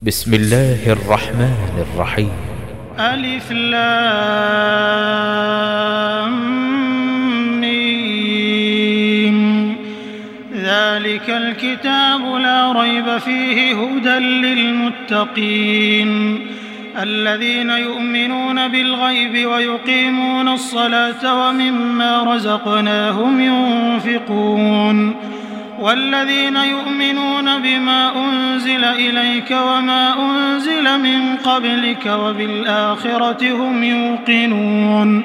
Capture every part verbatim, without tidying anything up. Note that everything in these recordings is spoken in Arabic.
بسم الله الرحمن الرحيم. ألف لام ميم. ذلك الكتاب لا ريب فيه هدى للمتقين الذين يؤمنون بالغيب ويقيمون الصلاة ومما رزقناهم ينفقون والذين يؤمنون بما أنزل إليك وما أنزل من قبلك وبالآخرة هم يوقنون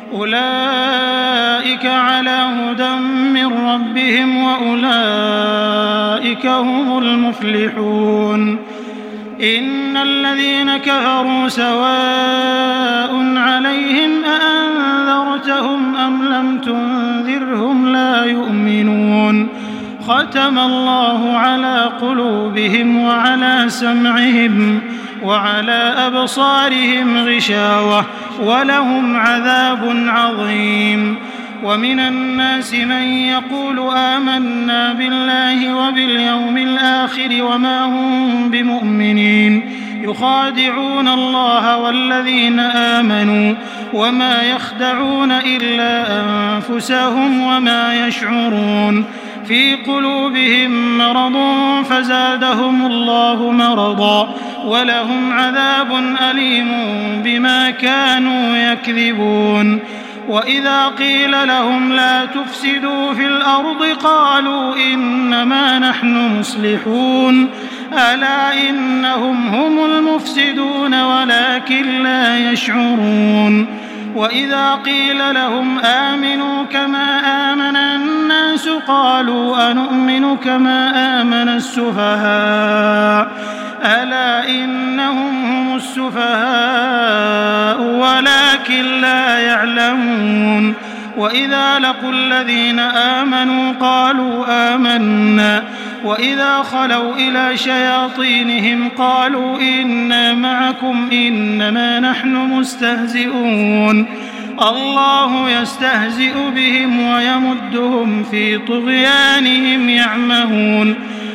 أولئك على هدى من ربهم وأولئك هم المفلحون. إن الذين كفروا سواء عليهم أأنذرتهم أم لم تنذرهم لا يؤمنون. ختم الله على قلوبهم وعلى سمعهم وعلى أبصارهم غشاوة ولهم عذاب عظيم. ومن الناس من يقول آمنا بالله وباليوم الآخر وما هم بمؤمنين يخادعون الله والذين آمنوا وما يخدعون إلا أنفسهم وما يشعرون. في قلوبهم مرض فزادهم الله مرضا ولهم عذاب أليم بما كانوا يكذبون. وإذا قيل لهم لا تفسدوا في الأرض قالوا إنما نحن مصلحون ألا إنهم هم المفسدون ولكن لا يشعرون. وإذا قيل لهم آمنوا كما آمن الناس قالوا أنؤمن كما آمن السفهاء ألا إنهم هم السفهاء ولكن لا يعلمون. وإذا لقوا الذين آمنوا قالوا آمنا وإذا خلوا إلى شياطينهم قالوا إنا معكم إنما نحن مستهزئون. الله يستهزئ بهم ويمدهم في طغيانهم يعمهون.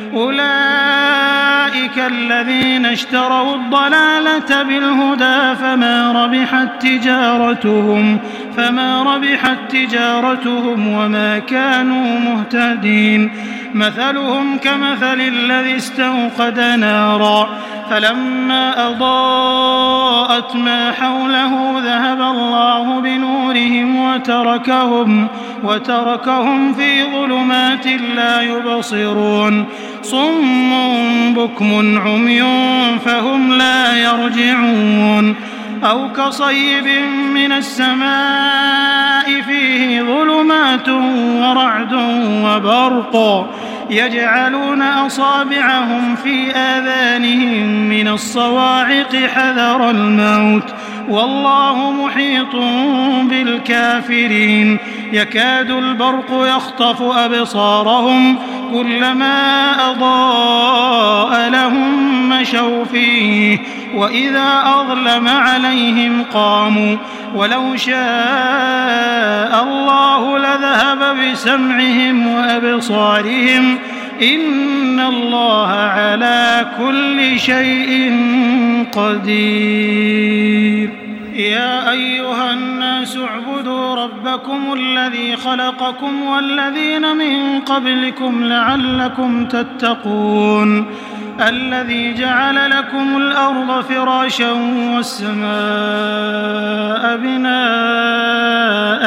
أولئك الذين اشتروا الضلالة بالهدى فما ربحت تجارتهم فما ربحت تجارتهم وما كانوا مهتدين. مثلهم كمثل الذي استوقد نارا فلما أضاءت ما حوله ذهب الله بنورهم وتركهم وتركهم في ظلمات لا يبصرون. صم بكم عمي فهم لا يرجعون. أو كصيب من السماء فيه ظلمات ورعد وبرق يجعلون أصابعهم في آذانهم من الصواعق حذر الموت والله محيط بالكافرين. يكاد البرق يخطف أبصارهم كلما أضاء لهم مشوا فيه وإذا أظلم عليهم قاموا ولو شاء الله لذهب بسمعهم وأبصارهم إن الله على كل شيء قدير. يا أيها الناس اعبدوا ربكم الذي خلقكم والذين من قبلكم لعلكم تتقون الذي جعل لكم الأرض فراشا والسماء بناء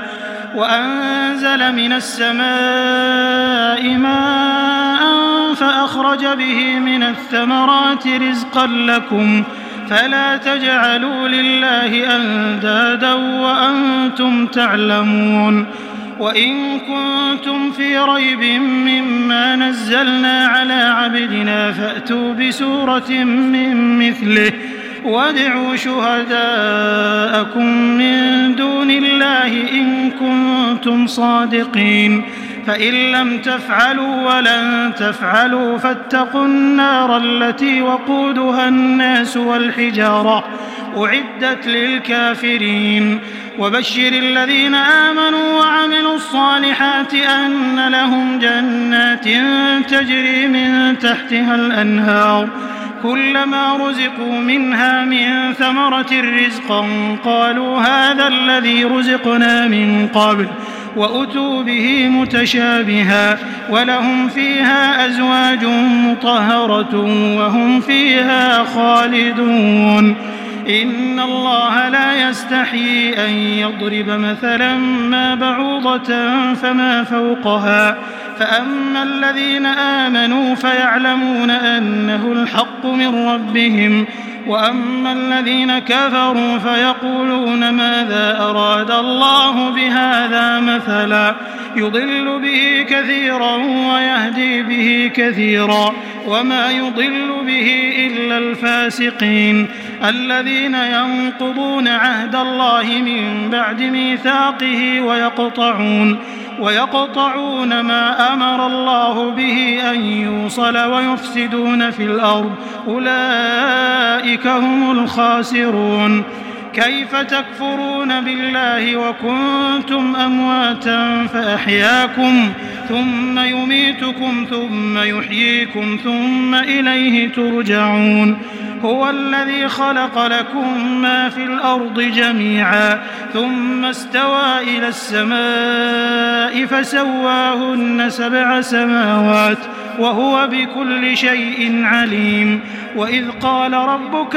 وأنزل من السماء ماء فأخرج به من الثمرات رزقا لكم فلا تجعلوا لله أندادا وأنتم تعلمون. وإن كنتم في ريب مما نزلنا على عبدنا فأتوا بسورة من مثله وادعوا شهداءكم من دون الله إن كنتم صادقين فإن لم تفعلوا ولن تفعلوا فاتقوا النار التي وقودها الناس والحجارة أعدت للكافرين. وبشر الذين آمنوا وعملوا الصالحات أن لهم جنات تجري من تحتها الأنهار كلما رزقوا منها من ثمرة رزقا قالوا هذا الذي رزقنا من قبل وأتوا به متشابها ولهم فيها أزواج مطهرة وهم فيها خالدون إن الله لا يستحيي أن يضرب مثلا ما بعوضة فما فوقها فأما الذين آمنوا فيعلمون أنه الحق من ربهم وأما الذين كفروا فيقولون ماذا أراد الله بهذا مثلا يضل به كثيرا ويهدي به كثيرا وما يضل به إلا الفاسقين الذين ينقضون عهد الله من بعد ميثاقه ويقطعون ويقطعون ما أمر الله به أن يوصل ويفسدون في الأرض أولئك هم الخاسرون كيف تكفرون بالله وكنتم أمواتا فأحياكم ثم يميتكم ثم يحييكم ثم إليه ترجعون هو الذي خلق لكم ما في الأرض جميعا ثم استوى إلى السماء فسواهن سبع سماوات وهو بكل شيء عليم وإذ قال ربك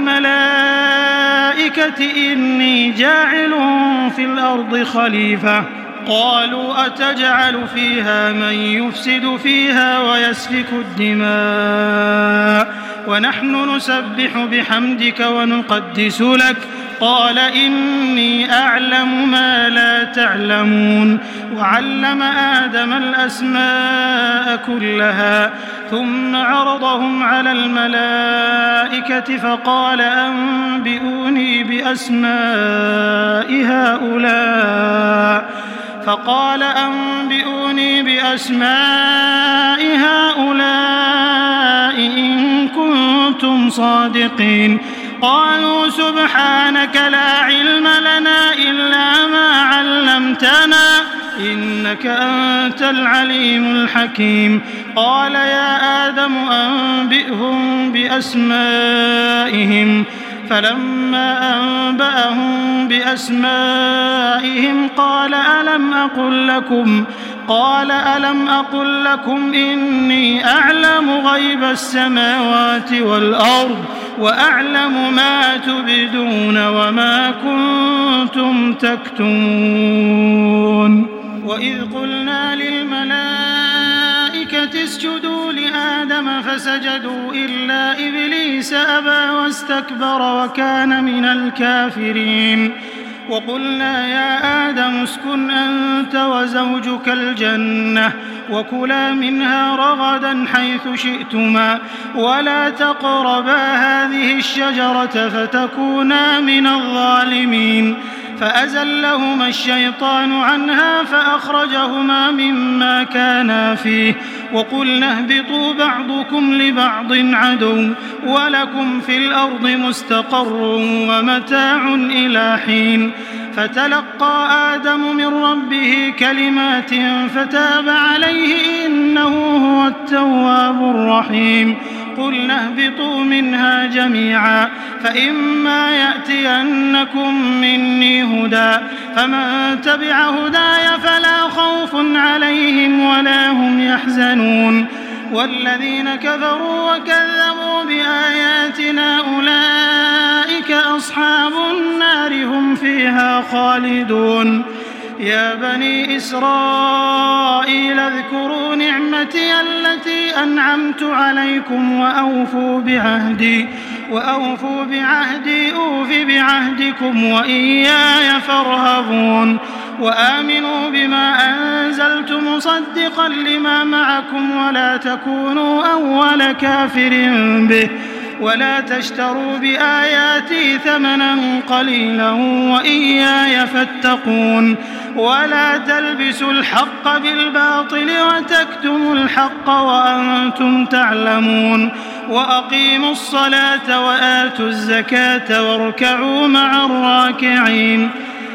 للملائكة إني جاعل في الأرض خليفة قالوا أتجعل فيها من يفسد فيها ويسفك الدماء ونحن نسبح بحمدك ونقدس لك قال إني أعلم ما لا تعلمون وعلم آدم الأسماء كلها ثم عرضهم على الملائكة فقال أنبئوني بأسماء هؤلاء فقال أنبئوني بأسماء هؤلاء إن كنتم صادقين قالوا سبحانك لا علم لنا إلا ما علمتنا إنك أنت العليم الحكيم قال يا آدم أنبئهم بأسمائهم فلما أنبأهم بأسمائهم قال ألم أقل لكم قال ألم أقل لكم إني أعلم غيب السماوات والأرض وأعلم ما تبدون وما كنتم تكتمون وإذ قلنا للملائكة اسجدوا لآدم فسجدوا إلا إبليس أبى واستكبر وكان من الكافرين وقلنا يا آدم اسكن أنت وزوجك الجنة وكلا منها رغدا حيث شئتما ولا تقربا هذه الشجرة فتكونا من الظالمين فأزلهما الشيطان عنها فأخرجهما مما كانا فيه وقلنا اهبطوا بعضكم لبعض عدو ولكم في الأرض مستقر ومتاع إلى حين فتلقى آدم من ربه كلمات فتاب عليه إنه هو التواب الرحيم قلنا اهبطوا منها جميعا فإما يأتينكم مني هدى فمن تبع هداي فلا خوف عليهم ولا هم يحزنون والذين كفروا وكذبوا بآياتنا أولئك أصحاب النار هم فيها خالدون يا بني إسرائيل اذكروا نعمتي التي أنعمت عليكم وأوفوا بعهدي وأوفوا بعهدي أوف بعهدكم وإياي فارهبون وآمنوا بما أنزلت مصدقا لما معكم ولا تكونوا أول كافر به ولا تشتروا بآياتي ثمنا قليلا وإياي فاتقون ولا تلبسوا الحق بالباطل وتكتموا الحق وأنتم تعلمون وأقيموا الصلاة وآتوا الزكاة واركعوا مع الراكعين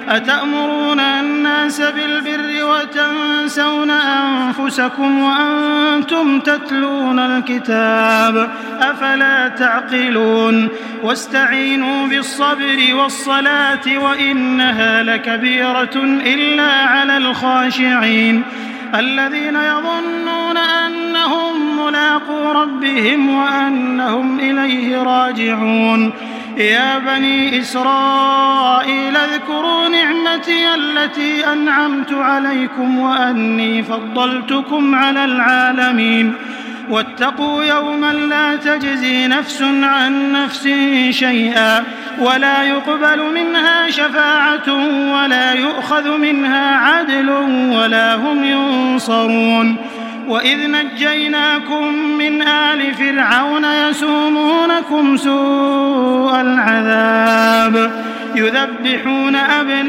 أتأمرون الناس بالبر وتنسون أنفسكم وأنتم تتلون الكتاب أفلا تعقلون واستعينوا بالصبر والصلاة وإنها لكبيرة إلا على الخاشعين الذين يظنون أنهم ملاقو ربهم وأنهم إليه راجعون يا بني إسرائيل اذكروا نعمتي التي أنعمت عليكم وأني فضلتكم على العالمين واتقوا يوما لا تجزي نفس عن نفس شيئا ولا يقبل منها شفاعة ولا يؤخذ منها عدل ولا هم ينصرون وإذ نجيناكم من آل فرعون يسومونكم سوء العذاب يذبحون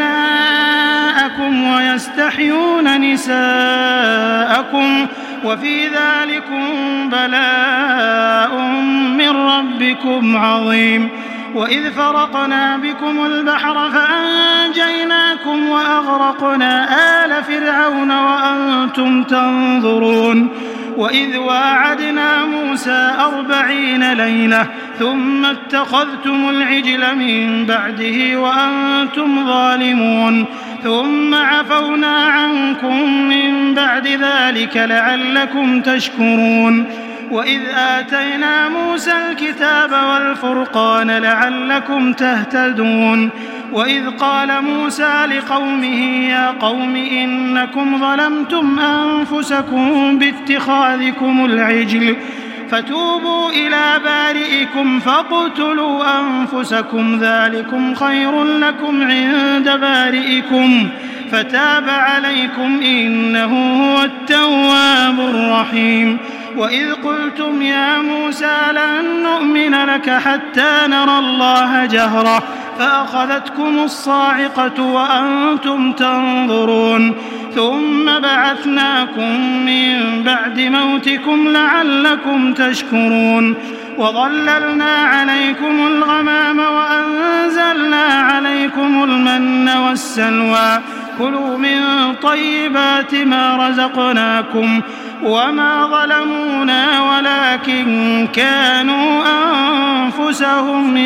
أبناءكم ويستحيون نساءكم وفي ذلكم بلاء من ربكم عظيم وإذ فرقنا بكم البحر فأنجيناكم وأغرقنا آل فرعون وأنتم تنظرون وإذ واعدنا موسى أربعين ليلة ثم اتخذتم العجل من بعده وأنتم ظالمون ثم عفونا عنكم من بعد ذلك لعلكم تشكرون وإذ آتينا موسى الكتاب والفرقان لعلكم تهتدون وإذ قال موسى لقومه يا قوم إنكم ظلمتم أنفسكم باتخاذكم العجل فتوبوا إلى بارئكم فاقتلوا أنفسكم ذلكم خير لكم عند بارئكم فتاب عليكم إنه هو التواب الرحيم وإذ قلتم يا موسى لن نؤمن لك حتى نرى الله جهرة فأخذتكم الصاعقة وأنتم تنظرون ثم بعثناكم من بعد موتكم لعلكم تشكرون وظللنا عليكم الغمام وأنزلنا عليكم المن والسلوى كلوا من طيبات ما رزقناكم وما ظلمونا ولكن كانوا أنفسهم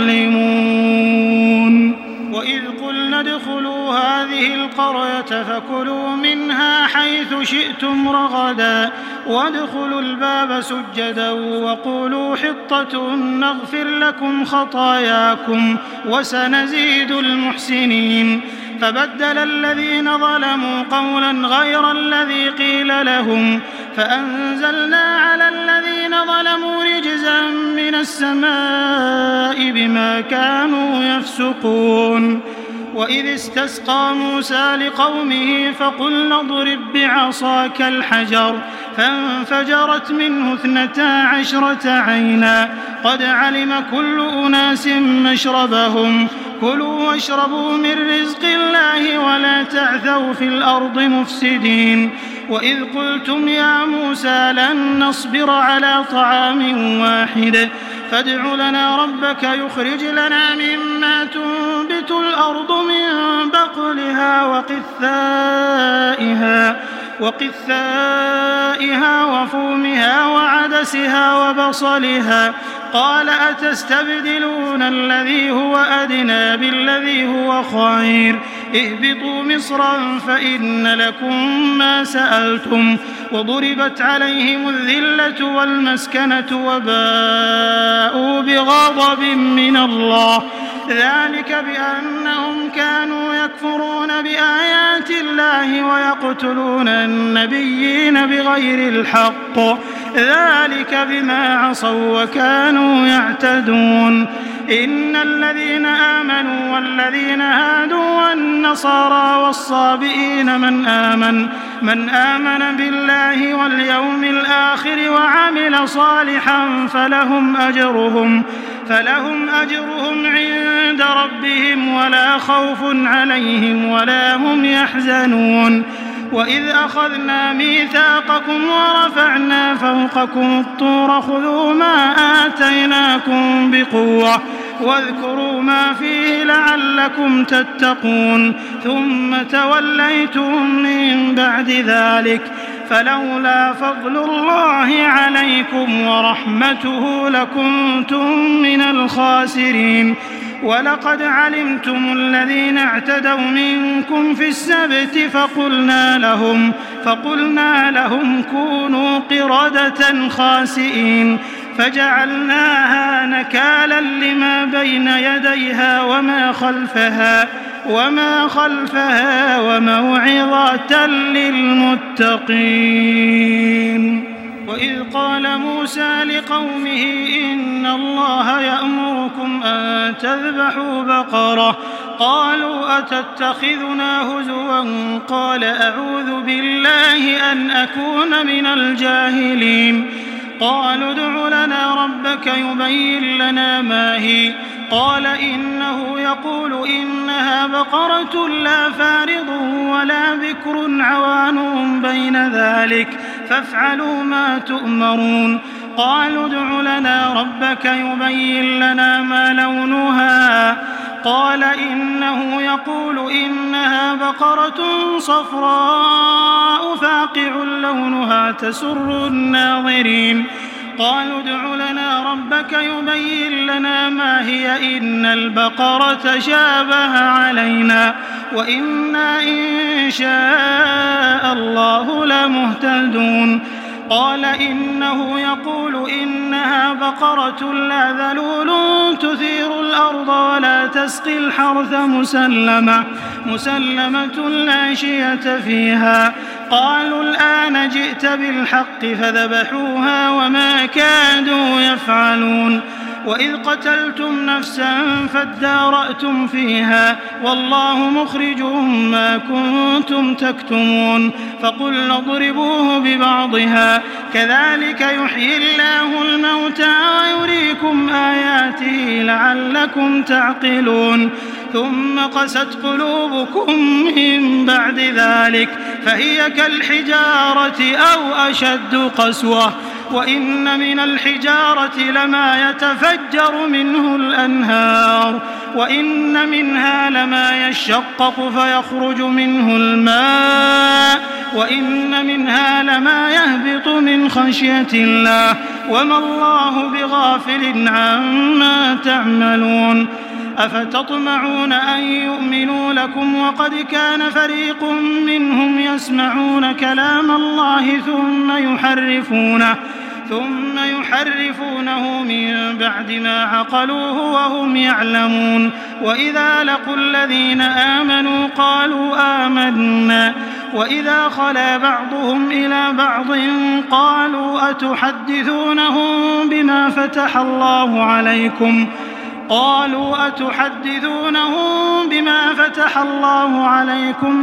يظلمون وإذ قلنا ادخلوا هذه القرية فكلوا منها حيث شئتم رغدا وادخلوا الباب سجدا وقولوا حطة نغفر لكم خطاياكم وسنزيد المحسنين فبدل الذين ظلموا قولا غير الذي قيل لهم فأنزلنا على الذين ظلموا رجزا من السماء بما كانوا يفسقون وإذ استسقى موسى لقومه فقلنا اضرب بعصاك الحجر فانفجرت منه اثنتا عشرة عينا قد علم كل أناس مشربهم كلوا واشربوا من رزق الله ولا تعثوا في الأرض مفسدين وإذ قلتم يا موسى لن نصبر على طعام واحد فادع لنا ربك يخرج لنا مما تنبت الأرض من بقلها وقثائها وقثائها وفومها وعدسها وبصلها قال أتستبدلون الذي هو أدنى بالذي هو خير اهبطوا مصرا فإن لكم ما سألتم وضربت عليهم الذلة والمسكنة وباءوا بغضب من الله ذلك بأنهم كانوا يكفرون بآيات الله ويقتلون النبيين بغير الحق ذلك بما عصوا وكانوا يعتدون إن الذين آمنوا والذين هادوا والنصارى والصابئين من آمن من آمن بالله واليوم الآخر وعمل صالحا فلهم أجرهم فلهم أجرهم عند ربهم ولا خوف عليهم ولا هم يحزنون وإذ أخذنا ميثاقكم ورفعنا فوقكم الطور خذوا ما آتيناكم بقوة واذكروا ما فيه لعلكم تتقون ثم توليتم من بعد ذلك فلولا فضل الله عليكم ورحمته لكنتم من الخاسرين ولقد علمتم الذين اعتدوا منكم في السبت فقلنا لهم, فقلنا لهم كونوا قردة خاسئين فجعلناها نكالا لما بين يديها وما خلفها وما خلفها وموعظة للمتقين. وإذ قال موسى لقومه إن الله يأمركم أن تذبحوا بقرة قالوا أتتخذنا هزوا قال أعوذ بالله أن أكون من الجاهلين قالوا ادع لنا ربك يبين لنا ما هي قال إنه يقول إنها بقرة لا فارض ولا بكر عوان بين ذلك فافعلوا ما تؤمرون قالوا ادع لنا ربك يبين لنا ما لونها قال إنه يقول إنها بقرة صفراء فاقع لونها تسر الناظرين قالوا ادع لنا ربك يبين لنا ما هي إن البقرة شابه علينا وإنا إن شاء الله لمهتدون قال إنه يقول إنها بقرة لا ذلول تثير الأرض ولا تسقي الحرث مسلمة مسلمة لا شية فيها قالوا الآن جئت بالحق فذبحوها وما كادوا يفعلون وإذ قتلتم نفسا فادارأتم فيها والله مخرج ما كنتم تكتمون فقلنا اضربوه ببعضها كذلك يحيي الله الموتى ويريكم آياته لعلكم تعقلون ثم قست قلوبكم من بعد ذلك فهي كالحجارة أو أشد قسوة وإن من الحجارة لما يتفجر منه الأنهار وإن منها لما يشقق فيخرج منه الماء وإن منها لما يهبط من خشية الله وما الله بغافل عما تعملون أفتطمعون أن يؤمنوا لكم وقد كان فريق منهم يسمعون كلام الله ثم يحرفونه ثم يحرفونه من بعد ما عقلوه وهم يعلمون وإذا لقوا الذين آمنوا قالوا آمنا وإذا خلا بعضهم إلى بعض قالوا أتحدثونهم بما فتح الله عليكم قالوا أتحدثونهم بما فتح الله عليكم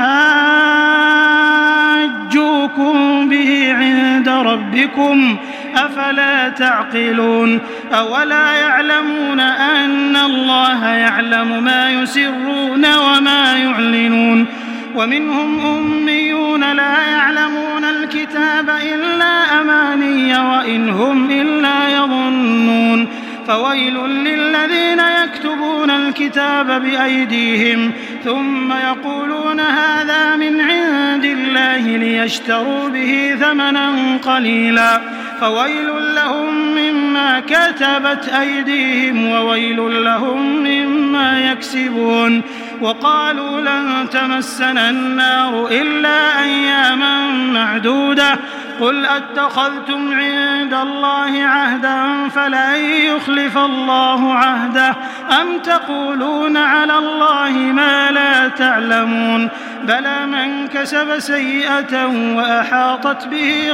ليحاجوكم به عند ربكم أفلا تعقلون أولا يعلمون أن الله يعلم ما يسرون وما يعلنون ومنهم أميون لا يعلمون الكتاب إلا أماني وإن هم إلا يظنون فويل للذين يكتبون الكتاب بأيديهم ثم يقولون هذا من عند الله ليشتروا به ثمنا قليلا فويل لهم مما كتبت أيديهم وويل لهم مما يكسبون وقالوا لن تمسنا النار إلا أياما معدودة قل أتخذتم عند الله عهدا فلن يخلف الله عهده أم تقولون على الله ما لا تعلمون بلى من كسب سيئة وأحاطت به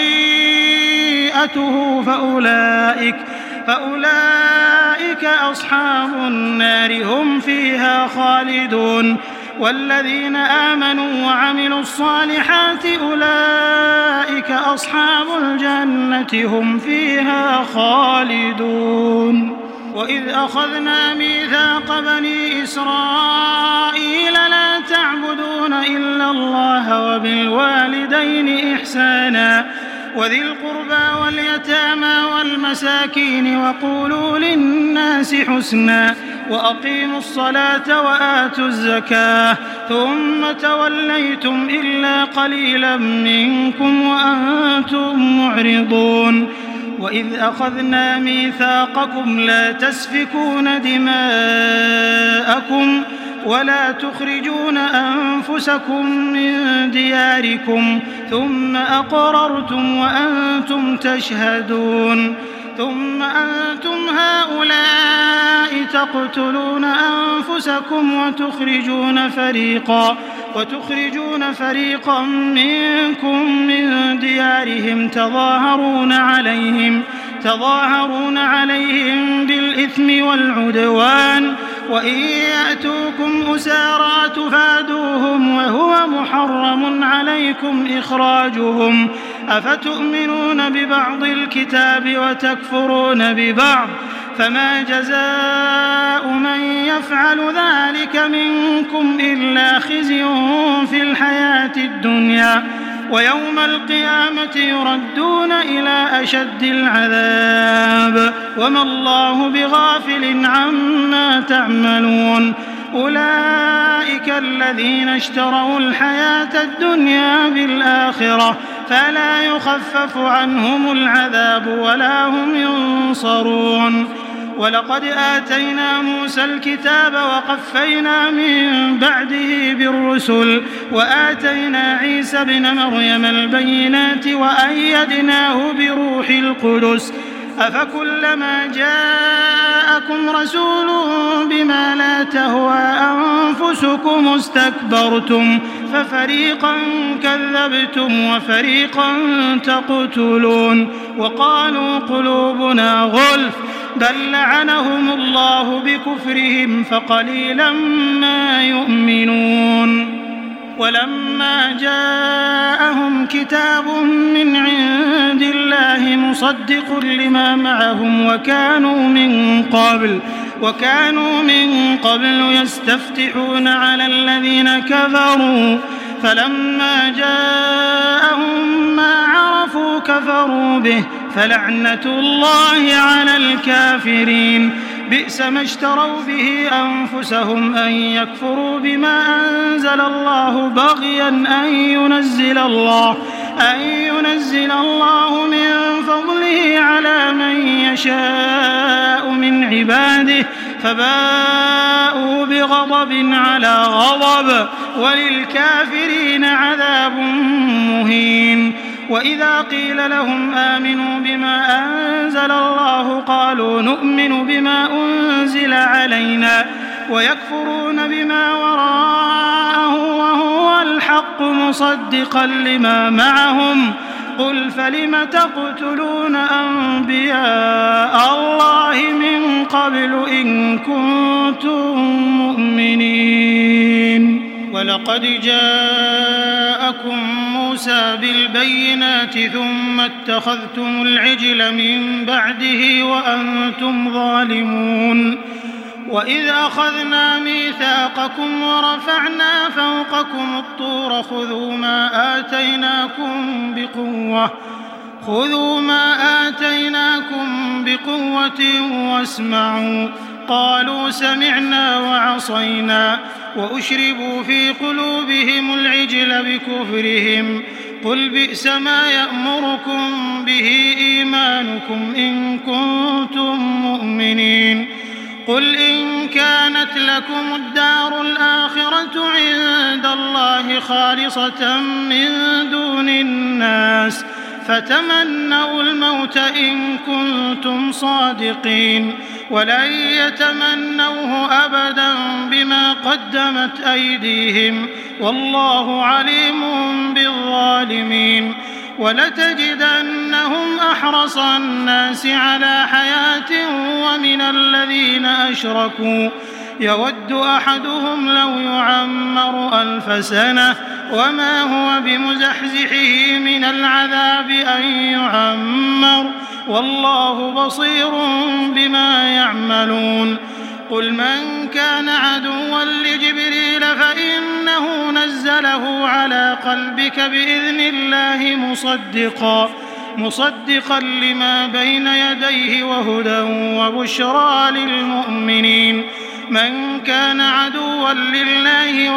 خطيئته فأولئك فأولئك أصحاب النار هم فيها خالدون والذين آمنوا وعملوا الصالحات أولئك أصحاب الجنة هم فيها خالدون وإذ أخذنا ميثاق بني إسرائيل لا تعبدون إلا الله وبالوالدين إحسانا وذي القربى واليتامى والمساكين وقولوا للناس الناس حسنا وأقيموا الصلاة وآتوا الزكاة ثم توليتم إلا قليلا منكم وأنتم معرضون وإذ أخذنا ميثاقكم لا تسفكون دماءكم ولا تخرجون أنفسكم من دياركم ثم أقررتم وأنتم تشهدون ثم أنتم هؤلاء تقتلون أنفسكم وتخرجون فريقا وتخرجون فريقا منكم من ديارهم تظاهرون عليهم تظاهرون عليهم بالإثم والعدوان وإن يأتوكم أسارى تفادوهم وهو محرم عليكم إخراجهم أفتؤمنون ببعض الكتاب وتكفرون ببعض فما جزاء من يفعل ذلك منكم إلا خزي في الحياة الدنيا ويوم القيامة يردون إلى أشد العذاب وما الله بغافل عما تعملون أولئك الذين اشتروا الحياة الدنيا بالآخرة فلا يخفف عنهم العذاب ولا هم ينصرون ولقد آتينا موسى الكتاب وقفينا من بعده بالرسل وآتينا عيسى ابن مريم البينات وأيدناه بروح القدس أفكلما جاءكم رسول بما لا تهوى أنفسكم استكبرتم ففريقا كذبتم وفريقا تقتلون وقالوا قلوبنا غلف بل لعنهم الله بكفرهم فقليلا ما يؤمنون ولما جاءهم كتاب من عند الله مصدق لما معهم وكانوا من قبل وكانوا من قبل يستفتحون على الذين كفروا فلما جاءهم ما عرفوا كفروا به فلعنة الله على الكافرين بئس ما اشتروا به أنفسهم أن يكفروا بما أنزل الله بغيا أن ينزل الله أن ينزل الله من فضله على من يشاء من عباده فباءوا بغضب على غضب وللكافرين عذاب مهين وإذا قيل لهم آمنوا بما أنزل الله قالوا نؤمن بما أنزل علينا ويكفرون بما وراءه وهو الحق مصدقا لما معهم قل فلم تقتلون أنبياء الله من قبل إن كنتم مؤمنين ولقد جاءكم موسى بالبينات ثم اتخذتم العجل من بعده وأنتم ظالمون وإذ أخذنا ميثاقكم ورفعنا فوقكم الطور خذوا ما آتيناكم بقوة خذوا ما آتيناكم بقوة واسمعوا قالوا سمعنا وعصينا وأشربوا في قلوبهم العجل بكفرهم قل بئس ما يأمركم به إيمانكم إن كنتم مؤمنين قل إن كانت لكم الدار الآخرة عند الله خالصة من دون الناس فتمنوا الموت إن كنتم صادقين ولن يتمنوه أبدا بما قدمت أيديهم والله عليم بالظالمين ولتجدنهم أحرص الناس على حياة ومن الذين أشركوا يود أحدهم لو يعمر ألف سنة وما هو بمزحزحه من العذاب أن يعمر والله بصير بما يعملون قل من كان عدوا لجبريل فإنه نزله على قلبك بإذن الله مصدقا مصدقا لما بين يديه وهدى وبشرى للمؤمنين من كان عدوا لله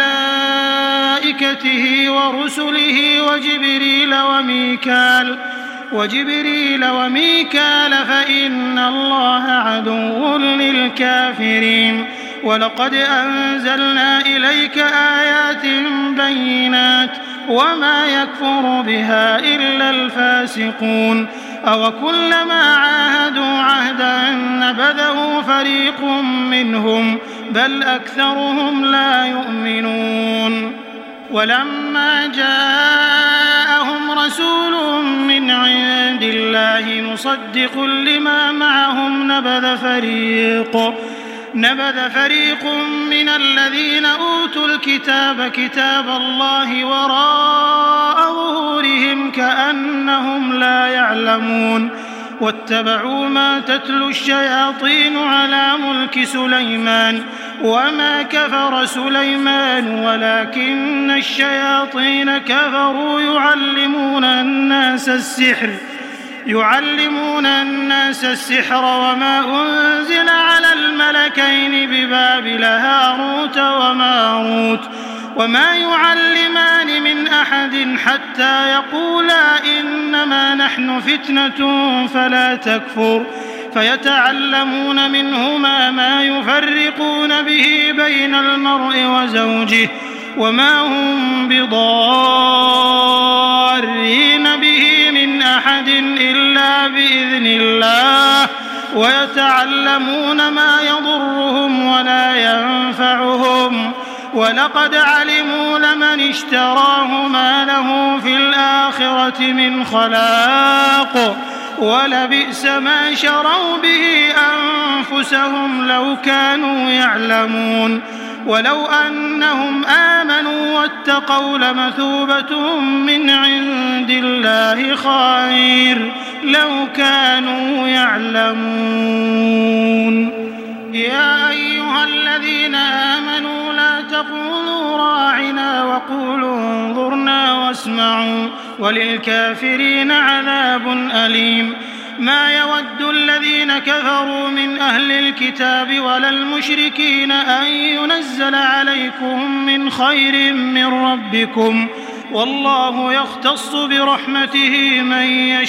وملائكته ورسله وجبريل وميكال وجبريل وميكال فإن الله عدو للكافرين ولقد أنزلنا إليك آيات بينات وما يكفر بها إلا الفاسقون أوكلما عاهدوا عهدا نبذه فريق منهم بل أكثرهم لا يؤمنون ولما جاءهم رسول من عند الله مصدق لما معهم نبذ فريق نبذ فريق من الذين أوتوا الكتاب كتاب الله وراء ظهورهم كأنهم لا يعلمون واتبعوا ما تتلو الشياطين على ملك سليمان وما كفر سليمان ولكن الشياطين كفروا يعلمون الناس السحر يعلمون الناس السحر وما أنزل على الملكين ببابل هاروت وماروت وما يعلمان من أحد حتى يقولا إنما نحن فتنة فلا تكفر فيتعلمون منهما ما يفرقون به بين المرء وزوجه وما هم بضارين به من أحد إلا بإذن الله ويتعلمون ما يضرهم ولا ينفعهم ولقد علموا لمن اشتراه ما له في الآخرة من خلاق ولبئس ما شروا به أنفسهم لو كانوا يعلمون ولو أنهم آمنوا واتقوا لمثوبة من عند الله خير لو كانوا يعلمون يا أيها الذين آمنوا لا تقولوا راعنا وقولوا انظرنا واسمعوا وللكافرين عذاب أليم ما يود الذين كفروا من أهل الكتاب ولا المشركين أن ينزل عليكم من خير من ربكم والله يختص برحمته من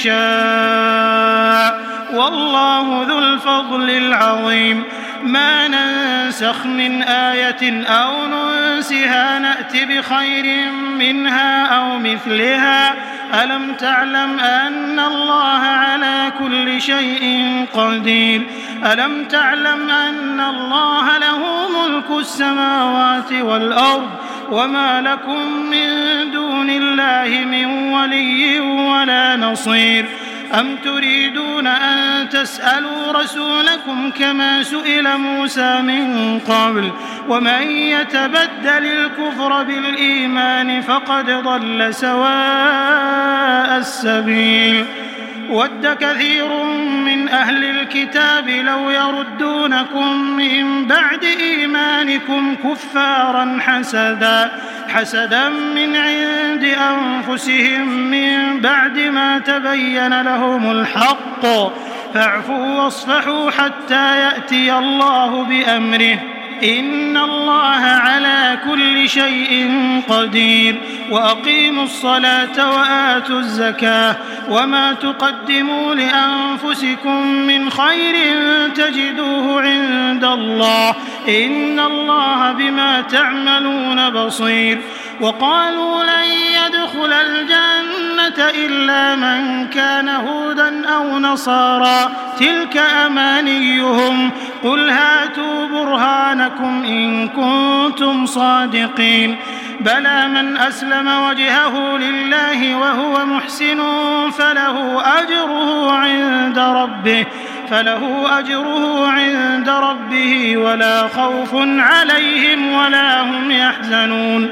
يشاء والله ذو الفضل العظيم ما ننسخ من آية أو ننسها نأت بخير منها أو مثلها ألم تعلم أن الله على كل شيء قدير ألم تعلم أن الله له ملك السماوات والأرض وما لكم من دون الله من ولي ولا نصير أم تريدون أن تسألوا رسولكم كما سئل موسى من قبل ومن يتبدل الكفر بالإيمان فقد ضل سواء السبيل ود كثير من أهل الكتاب لو يردونكم من بعد إيمانكم كفارا حسدا حسدا من عند أنفسهم من بعد ما تبين لهم الحق فاعفوا واصفحوا حتى يأتي الله بأمره إن الله على كل شيء قدير وأقيموا الصلاة وآتوا الزكاة وما تقدموا لأنفسكم من خير تجدوه عند الله إن الله بما تعملون بصير وقالوا لن يدخل الجنة إلا من كان هودا أو نصارى تلك أمانيهم قل هاتوا برهانكم إن كنتم صادقين بلى من أسلم وجهه لله وهو محسن فله أجره عند ربه فله أجره عند ربه ولا خوف عليهم ولا هم يحزنون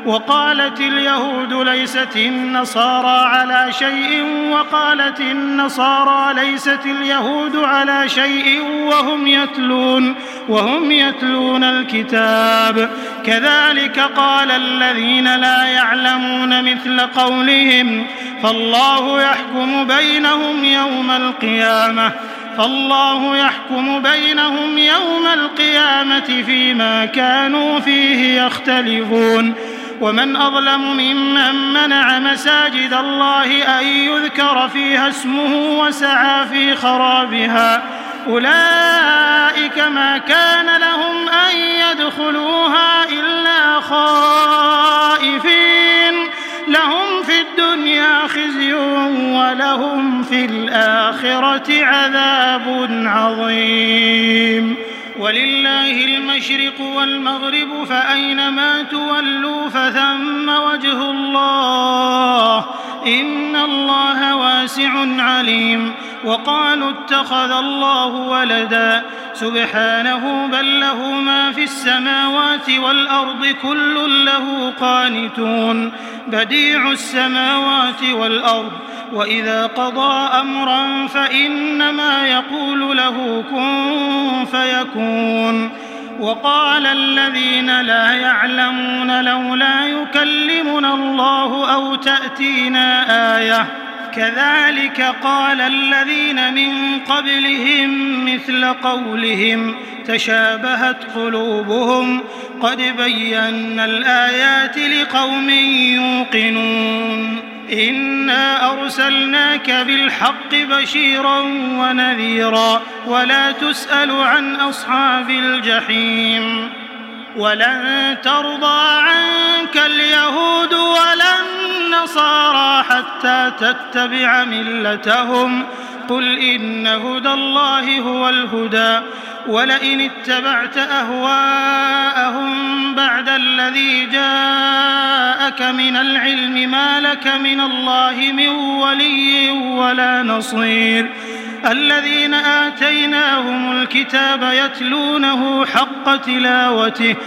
وقالت اليهود ليست النصارى على شيء وقالت النصارى ليست اليهود على شيء وهم يتلون وهم يتلون الكتاب كذلك قال الذين لا يعلمون مثل قولهم فالله يحكم بينهم يوم القيامة فالله يحكم بينهم يوم القيامة فيما كانوا فيه يختلفون ومن أظلم ممن منع مساجد الله أن يذكر فيها اسمه وسعى في خرابها أولئك ما كان لهم أن يدخلوها إلا خائفين لهم في الدنيا خزي ولهم في الآخرة عذاب عظيم ولله المشرق والمغرب فأينما تولوا فثم وجه الله إن الله واسع عليم وقالوا اتخذ الله ولدا سبحانه بل له ما في السماوات والأرض كل له قانتون بديع السماوات والأرض وإذا قضى أمرا فإنما يقول له كن فيكون وقال الذين لا يعلمون لولا يكلمنا الله أو تأتينا آية كذلك قال الذين من قبلهم مثل قولهم تشابهت قلوبهم قد بينا الآيات لقوم يوقنون إنا أرسلناك بالحق بشيرا ونذيرا ولا تسأل عن أصحاب الجحيم ولن ترضى عنك اليهود ولا النصارى حتى تتبع ملتهم قل إن هدى الله هو الهدى ولئن اتبعت أهواءهم بعد الذي جاءك من العلم ما لك من الله من ولي ولا نصير الذين آتيناهم الكتاب يتلونه حق تلاوته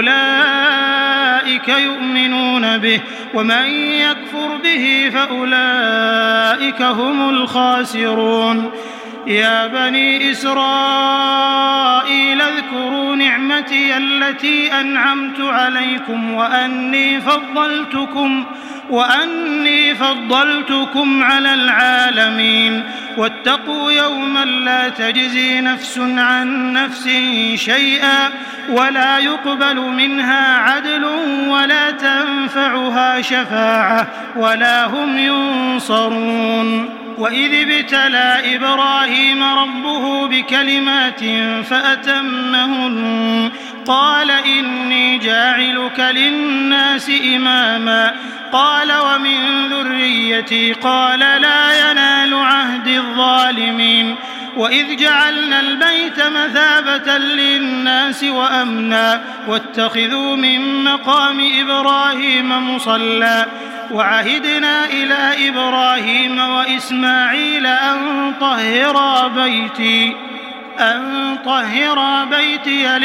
أولئك يؤمنون به ومن يكفر به فأولئك هم الخاسرون يا بني إسرائيل اذكروا نعمتي التي أنعمت عليكم وأني فضلتكم وأني فضلتكم على العالمين واتقوا يوما لا تجزي نفس عن نفس شيئا ولا يقبل منها عدل ولا تنفعها شفاعة ولا هم ينصرون وإذ ابتلى إبراهيم ربه بكلمات فأتمهن قال إني جاعلك للناس إماما قال ومن ذريتي قال لا ينال عهد الظالمين وإذ جعلنا البيت مثابة للناس وأمنا واتخذوا من مقام إبراهيم مصلى وعهدنا إلى إبراهيم وإسماعيل أن طهرا بيتي أن طهرا بيتي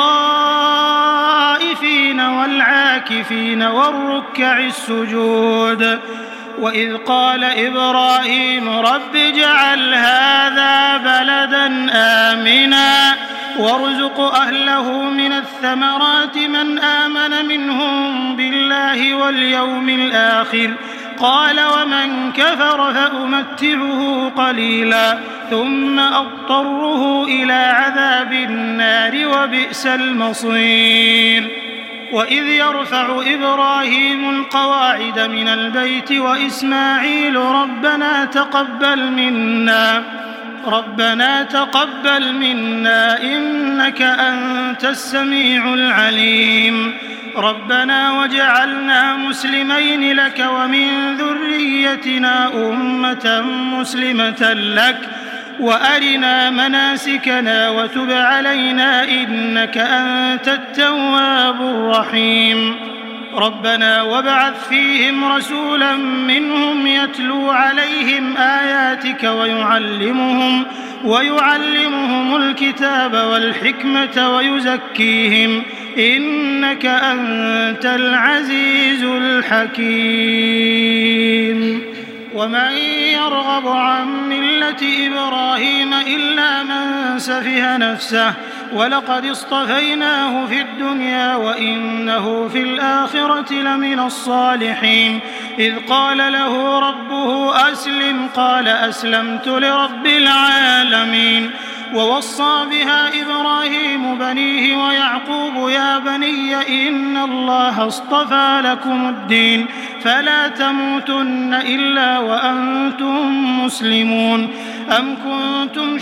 للطائفين والعاكفين والركع السجود وإذ قال إبراهيم رب اجعل هذا بلدا آمنا وارزق أهله من الثمرات من آمن منهم بالله واليوم الآخر قال ومن كفر فأمتعه قليلا ثم أضطره إلى عذاب النار وبئس المصير وإذ يرفع إبراهيم القواعد من البيت وإسماعيل ربنا تقبل منا ربنا تقبل منا إنك أنت السميع العليم ربنا واجعلنا مسلمين لك ومن ذريتنا أمة مسلمة لك وأرنا مناسكنا وتب علينا إنك أنت التواب الرحيم ربنا وابعث فيهم رسولا منهم يتلو عليهم آياتك ويعلمهم ويعلمهم الكتاب والحكمة ويزكيهم إنك أنت العزيز الحكيم. ومن يرغب عن ملة إبراهيم إلا من سفه نفسه ولقد اصطفيناه في الدنيا وإنه في الآخرة لمن الصالحين. إذ قال له ربه أسلم قال أسلمت لرب العالمين. ووصى بها إبراهيم بنيه ويعقوب يا بني إن الله اصطفى لكم الدين فلا تموتن إلا وأنتم مسلمون. أم كنتم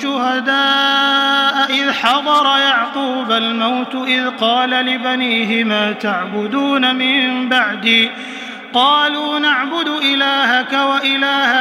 شهداء إذ حضر يعقوب الموت إذ قال لبنيه ما تعبدون من بعدي قالوا نعبد إلهك وإله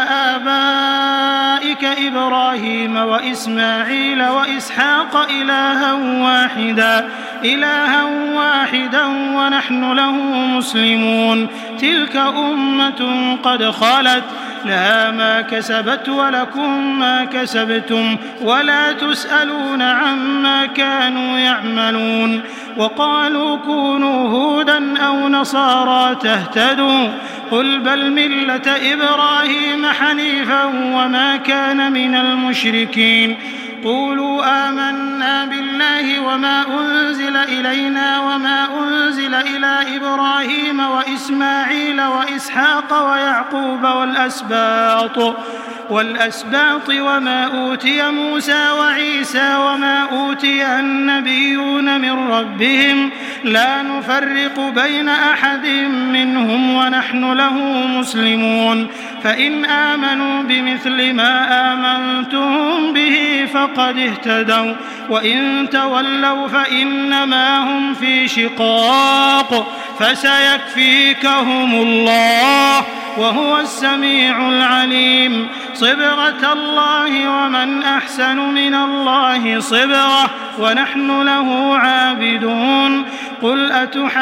آبائك إبراهيم وإسماعيل وإسحاق إلها واحدا إلها واحدا ونحن له مسلمون. تلك أمة قد خلت لها ما كسبت ولكم ما كسبتم ولا تسألون عما كانوا يعملون. وقالوا كونوا هودا أو نصارى تهتدوا قل بل ملة إبراهيم حنيفا وما كان من المشركين. قولوا آمنا بالله وما أنزل إلينا وما أنزل إلى إبراهيم وإسماعيل وإسحاق ويعقوب والأسباط والأسباط وما أوتي موسى وعيسى وما أوتي النبيون من ربهم لا نفرق بين أحد منهم ونحن له مسلمون. فإن آمنوا بمثل ما آمنتم به فقد اهتدوا وإن تولوا فإنما هم في شقاق فسيكفيكهم الله وهو السميع العليم. صبغة الله ومن أحسن من الله صبغة ونحن له عابدون. قل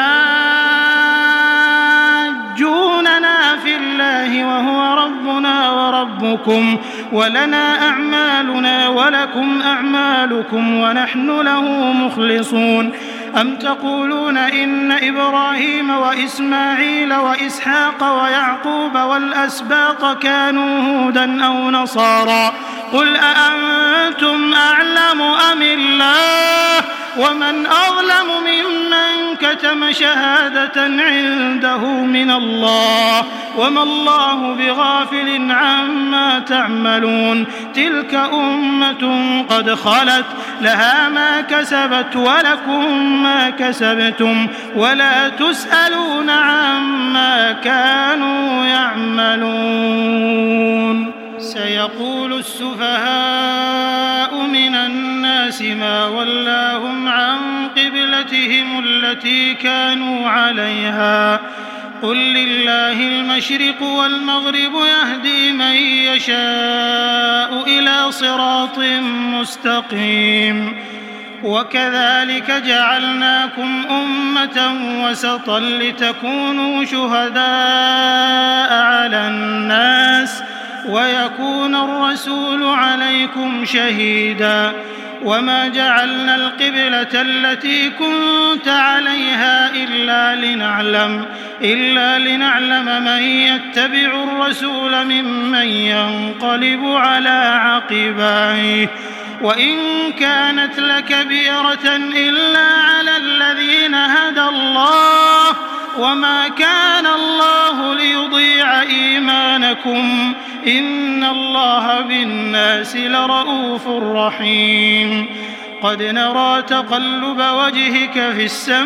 أتحاجوننا في الله وهو ربنا وربكم ولنا أعمالنا ولكم أعمالكم ونحن له مخلصون. أم تقولون إن إبراهيم وإسماعيل وإسحاق ويعقوب والأسباط كانوا هودا أو نصارى قل أأنتم أعلم أم الله ومن أظلم ممن كتم شهادة عنده من الله وما الله بغافل عما تعملون. تلك أمة قد خلت لها ما كسبت ولكم ما كسبتم ولا تسألون عما كانوا يعملون. سيقول السفهاء من الناس ما ولاهم عن قبلتهم التي كانوا عليها قل لله المشرق والمغرب يهدي من يشاء إلى صراط مستقيم. وكذلك جعلناكم أمة وسطا لتكونوا شهداء على الناس ويكون الرسول عليكم شهيدا. وما جعلنا القبلة التي كنت عليها إلا لنعلم إلا لنعلم من يتبع الرسول ممن ينقلب على عقبيه وإن كانت لكبيرة إلا على الذين هدى الله وما كان الله ليضيع إيمانكم إن الله بالناس لرؤوف رحيم. قد نرى تقلب وجهك في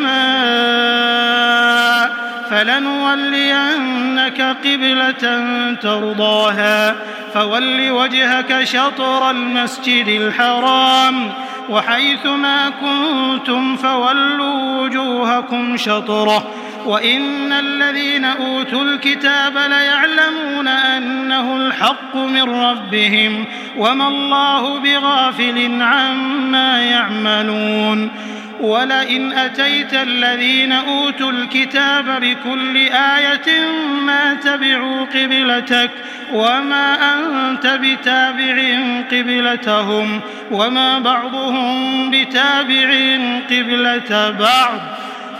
السماء فلنولينك قبلة ترضاها فول وجهك شطر المسجد الحرام وحيث ما كنتم فولوا وجوهكم شطره وإن الذين أوتوا الكتاب ليعلمون أنه الحق من ربهم وما الله بغافل عما يعملون. ولئن أتيت الذين أوتوا الكتاب بكل آية ما تبعوا قبلتك وما أنت بتابع قبلتهم وما بعضهم بتابع قبلة بعض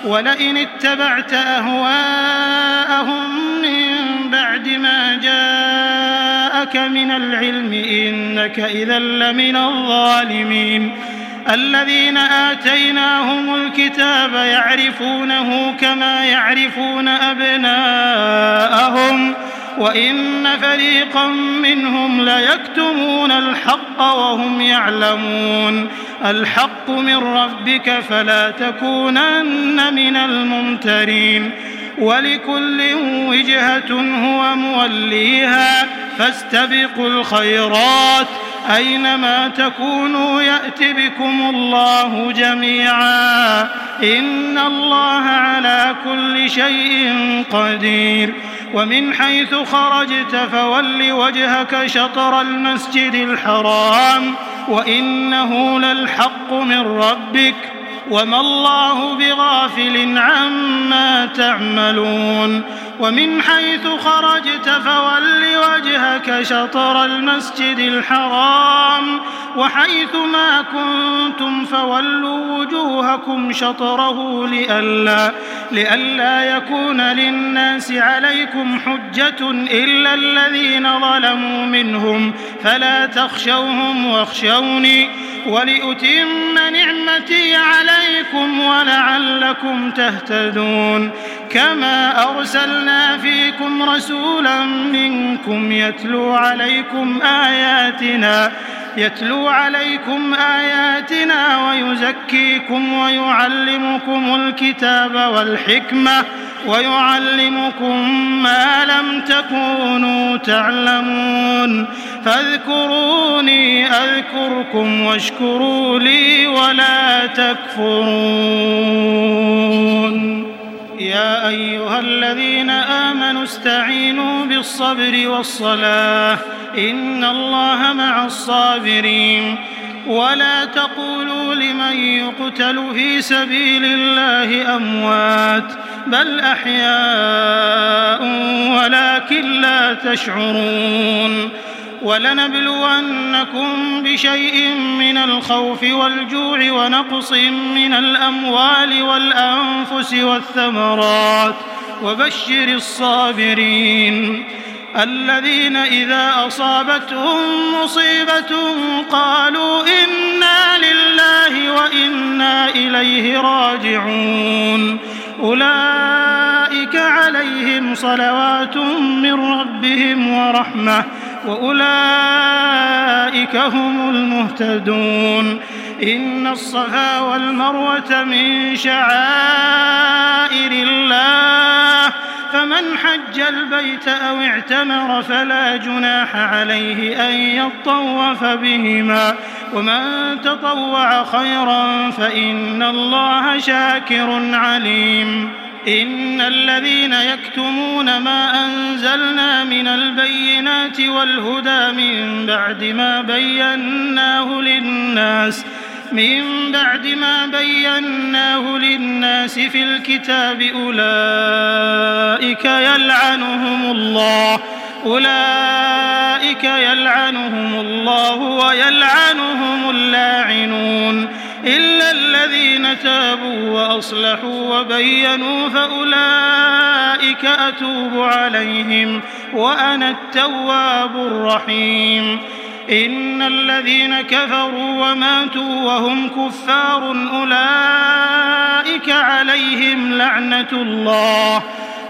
ولئن اتبعت أهواءهم من بعد ما جاءك من العلم إنك إذا لمن الظالمين. الذين آتيناهم الكتاب يعرفونه كما يعرفون أبناءهم وإن فريقا منهم ليكتمون الحق وهم يعلمون. الحق من ربك فلا تكونن من الممترين. ولكل وجهة هو موليها فاستبقوا الخيرات أينما تكونوا يأت بكم الله جميعا إن الله على كل شيء قدير. ومن حيث خرجت فول وجهك شطر المسجد الحرام وإنه للحق من ربك وما الله بغافل عما تعملون. ومن حيث خرجت فول وجهك شطر المسجد الحرام وحيث ما كنتم فولوا وجوهكم شطره لئلا, لئلا يكون للناس عليكم حجة إلا الذين ظلموا منهم فلا تخشوهم واخشوني ولأتم نعمتي عليكم ولعلكم تهتدون. كما أرسلنا فيكم رسولا منكم يتلو عليكم آياتنا يتلو عليكم آياتنا ويزكيكم ويعلمكم الكتاب والحكمة ويعلمكم ما لم تكونوا تعلمون. فاذكروني أذكركم واشكروا لي ولا تكفرون. يا أيها الذين آمنوا استعينوا بالصبر والصلاة إن الله مع الصابرين. ولا تقولوا لمن يقتل في سبيل الله أموات بل أحياء ولكن لا تشعرون. ولنبلونكم بشيء من الخوف والجوع ونقص من الأموال والأنفس والثمرات وبشر الصابرين الذين إذا أصابتهم مصيبة قالوا إنا لله وإنا إليه راجعون. أولئك عليهم صلوات من ربهم ورحمة وأولئك هم المهتدون. إن الصفا والمروة من شعائر الله فمن حج البيت أو اعتمر فلا جناح عليه أن يطوف بهما ومن تطوع خيرا فإن الله شاكر عليم. إن الذين يكتمون ما أنزلنا من البينات والهدى من بعد ما بيناه للناس من بعد ما بيناه للناس في الكتاب أولئك يلعنهم الله أولئك يلعنهم الله ويلعنهم اللاعنون إلا الذين تابوا وأصلحوا وبينوا فأولئك أتوب عليهم وأنا التواب الرحيم. إن الذين كفروا وماتوا وهم كفار أولئك عليهم لعنة الله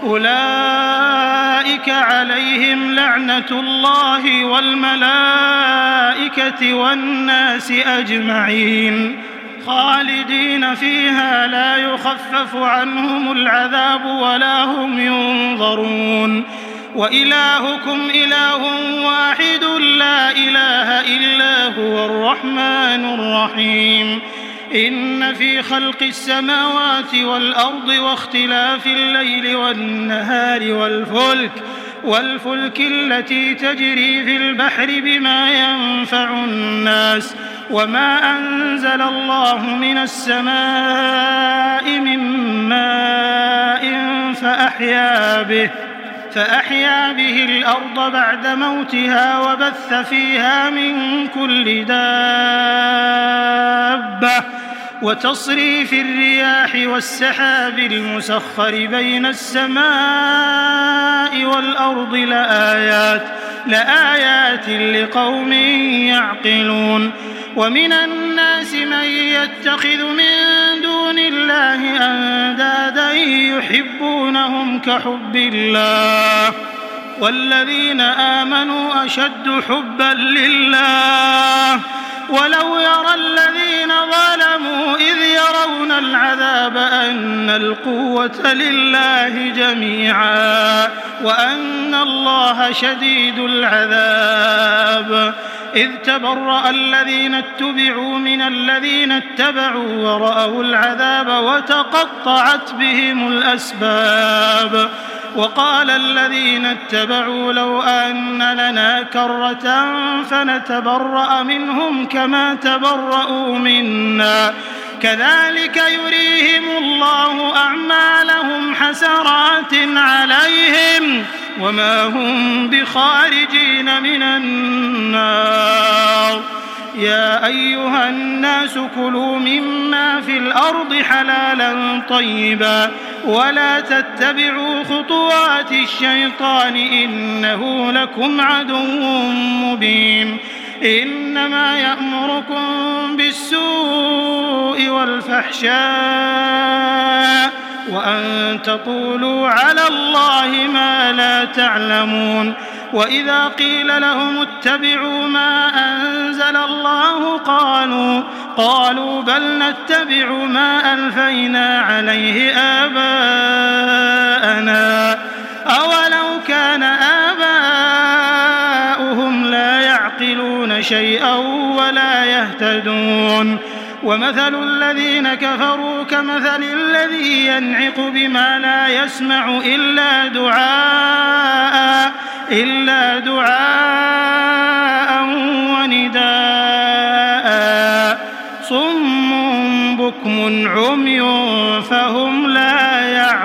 أولئك عليهم لعنة الله والملائكة والناس أجمعين خالدين فيها لا يخفف عنهم العذاب ولا هم ينظرون. وإلهكم إله واحد لا إله إلا هو الرحمن الرحيم. إن في خلق السماوات والأرض واختلاف الليل والنهار والفلك والفلك التي تجري في البحر بما ينفع الناس وما أنزل الله من السماء من ماء فأحيا به فأحيا به الأرض بعد موتها وبث فيها من كل دابة وتصريف الرياح والسحاب المسخر بين السماء والأرض لآيات لآيات لقوم يعقلون ومن الناس من يتخذ من دون الله أندادا يحبونهم كحب الله والذين آمنوا أشد حبا لله ولو يرى الذين ظلموا إذ يرون العذاب أن القوة لله جميعا وأن الله شديد العذاب إذ تبرأ الذين اتبعوا من الذين اتبعوا ورأوا العذاب وتقطعت بهم الأسباب وقال الذين اتبعوا لو أن لنا كرة فنتبرأ منهم كما تبرأوا منا كذلك يريهم الله أعمالهم حسرات عليهم وما هم بخارجين من النار يا أيها الناس كلوا مما في الأرض حلالا طيبا ولا تتبعوا خطوات الشيطان إنه لكم عدو مبين إنما يأمركم بالسوء والفحشاء وأن تقولوا على الله ما لا تعلمون وإذا قيل لهم اتبعوا ما أنزل الله قالوا قالوا بل نتبع ما ألفينا عليه آباءنا أولو كان آباؤهم لا يعقلون شيئا ولا يهتدون ومثل الذين كفروا كمثل الذي ينعق بما لا يسمع إلا دعاء إلا دعاء ونداء صم بكم عمي فهم لا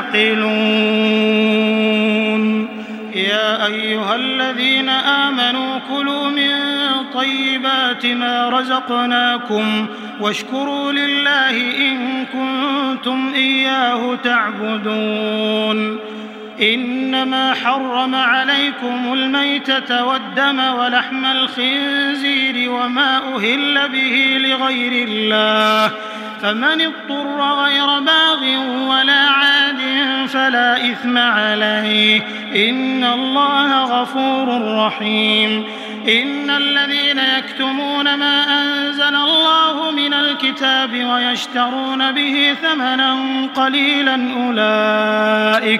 يعقلون يا أيها الذين آمنوا كلوا من طيبات ما رزقناكم واشكروا لله إن كنتم إياه تعبدون إنما حرم عليكم الميتة والدم ولحم الخنزير وما أهل به لغير الله فمن اضطر غير باغ ولا عاد فلا إثم عليه إن الله غفور رحيم إن الذين يكتمون ما أنزل الله من الكتاب ويشترون به ثمنا قليلا أولئك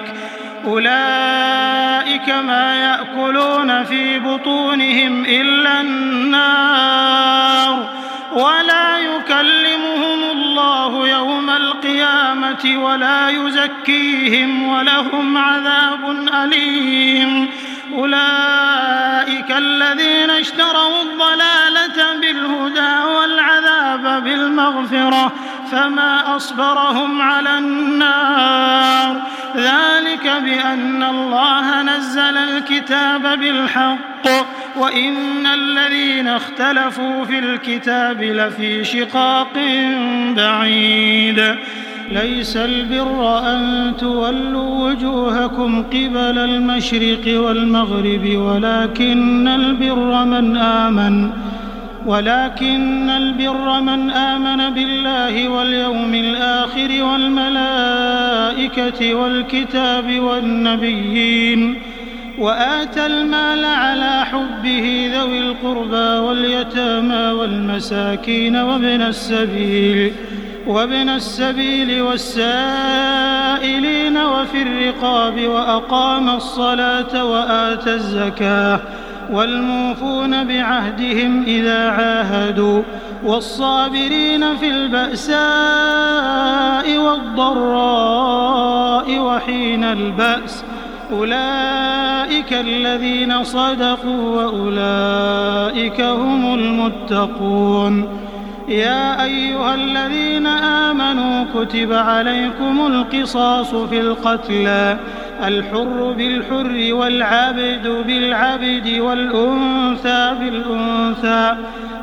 أولئك ما يأكلون في بطونهم إلا النار ولا يكلمهم الله يوم القيامة ولا يزكيهم ولهم عذاب أليم أولئك الذين اشتروا الضلالة بالهدى والعذاب بالمغفرة فما أصبرهم على النار ذلك بأن الله نزل الكتاب بالحق وإن الذين اختلفوا في الكتاب لفي شقاق بعيد ليس البر أن تولوا وجوهكم قبل المشرق والمغرب ولكن البر من آمن ولكن البر من آمن بالله واليوم الآخر والملائكة والكتاب والنبيين وآتى المال على حبه ذوي القربى واليتامى والمساكين وابن السبيل وابن السبيل والسائلين وفي الرقاب وأقام الصلاة وآتى الزكاة والموفون بعهدهم إذا عاهدوا والصابرين في البأساء والضراء وحين البأس أولئك الذين صدقوا وأولئك هم المتقون يا أيها الذين آمنوا كتب عليكم القصاص في القتلى الحر بالحر والعبد بالعبد والأنثى بالأنثى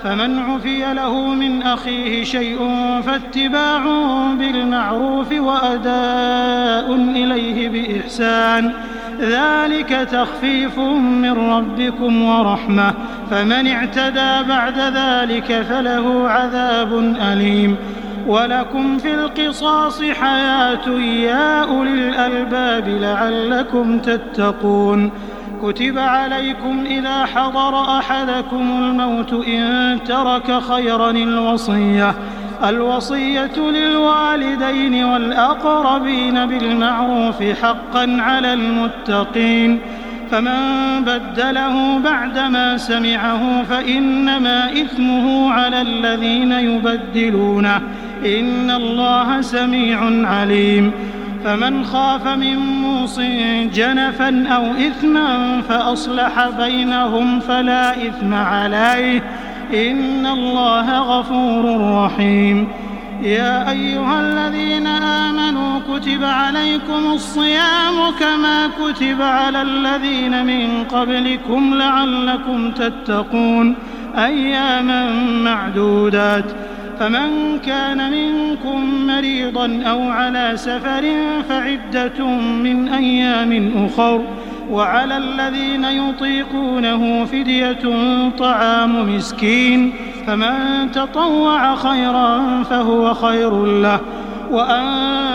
فمن عفي له من أخيه شيء فاتباع بالمعروف وأداء إليه بإحسان، ذلك تخفيف من ربكم ورحمة، فمن اعتدى بعد ذلك فله عذاب أليم. ولكم في القصاص حياة يا أولي الألباب لعلكم تتقون. كتب عليكم إذا حضر أحدكم الموت إن ترك خيرا الوصية الوصية للوالدين والأقربين بالمعروف حقا على المتقين، فمن بدله بعدما سمعه فإنما إثمه على الذين يبدلونه، إن الله سميع عليم. فمن خاف من موص جنفا أو إثما فأصلح بينهم فلا إثم عليه، إن الله غفور رحيم. يا أيها الذين آمنوا كتب عليكم الصيام كما كتب على الذين من قبلكم لعلكم تتقون، أياما معدودات. فمن كان منكم مريضا أو على سفر فعدة من أيام أخر، وعلى الذين يطيقونه فدية طعام مسكين، فمن تطوع خيرا فهو خير له، وأن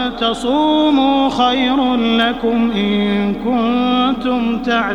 تصوموا خير لكم إن كنتم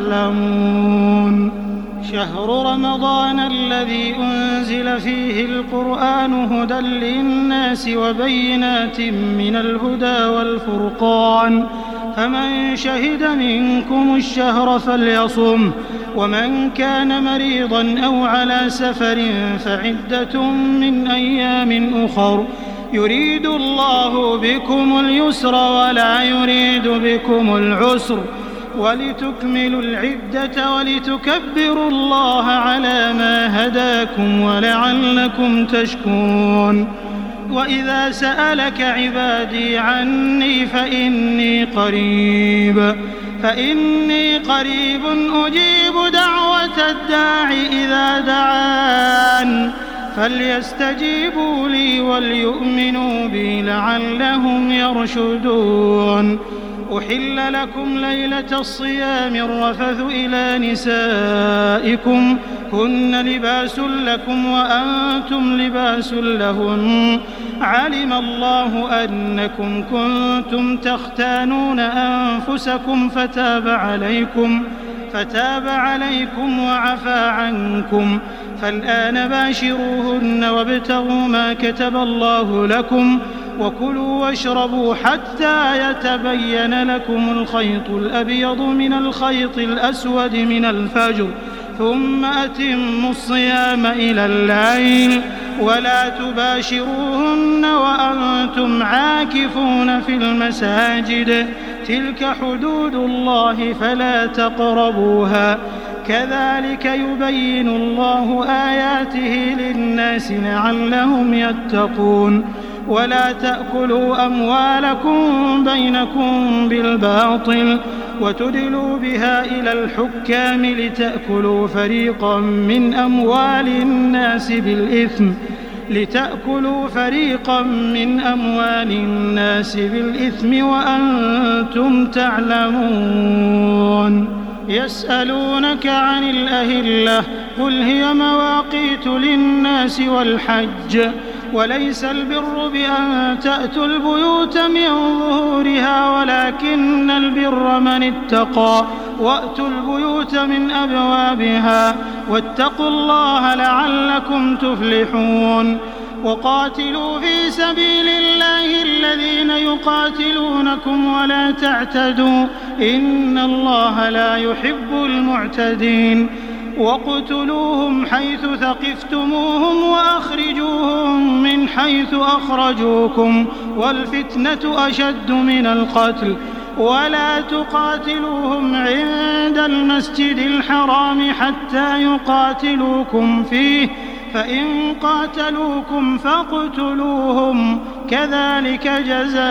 تعلمون. شهر رمضان الذي أنزل فيه القرآن هدى للناس وبينات من الهدى والفرقان، فمن شهد منكم الشهر فليصم، ومن كان مريضا أو على سفر فعدة من أيام أخر، يريد الله بكم اليسر ولا يريد بكم العسر، ولتكملوا العدة ولتكبروا الله على ما هداكم ولعلكم تشكرون. وإذا سألك عبادي عني فإني قريب فإني قريب أجيب دعوة الداع إذا دعان، فليستجيبوا لي وليؤمنوا بي لعلهم يرشدون. أحل لكم ليلة الصيام الرفث إلى نسائكم هن لباس لكم وأنتم لباس لهن، علم الله أنكم كنتم تختانون أنفسكم فتاب عليكم فتاب عليكم وعفى عنكم، فالآن باشروهن وابتغوا ما كتب الله لكم، وكلوا واشربوا حتى يتبين لكم الخيط الأبيض من الخيط الأسود من الفجر، ثم أتموا الصيام إلى الليل، ولا تباشروهن وأنتم عاكفون في المساجد، تلك حدود الله فلا تقربوها، كذلك يبين الله آياته للناس لعلهم يتقون. ولا تأكلوا أموالكم بينكم بالباطل وتدلوا بها إلى الحكام لتأكلوا فريقا من أموال الناس بالإثم لتأكلوا فريقا من أموال الناس بالإثم وأنتم تعلمون. يسألونك عن الأهلة قل هي مواقيت للناس والحج، وليس البر بأن تأتوا البيوت من ظهورها ولكن البر من اتقى، وأتوا البيوت من أبوابها، واتقوا الله لعلكم تفلحون. وقاتلوا في سبيل الله الذين يقاتلونكم ولا تعتدوا إن الله لا يحب المعتدين. واقتلوهم حيث ثقفتموهم وأخرجوهم من حيث أخرجوكم والفتنة أشد من القتل، ولا تقاتلوهم عند المسجد الحرام حتى يقاتلوكم فيه، فإن قاتلوكم فاقتلوهم، كذلك جزاء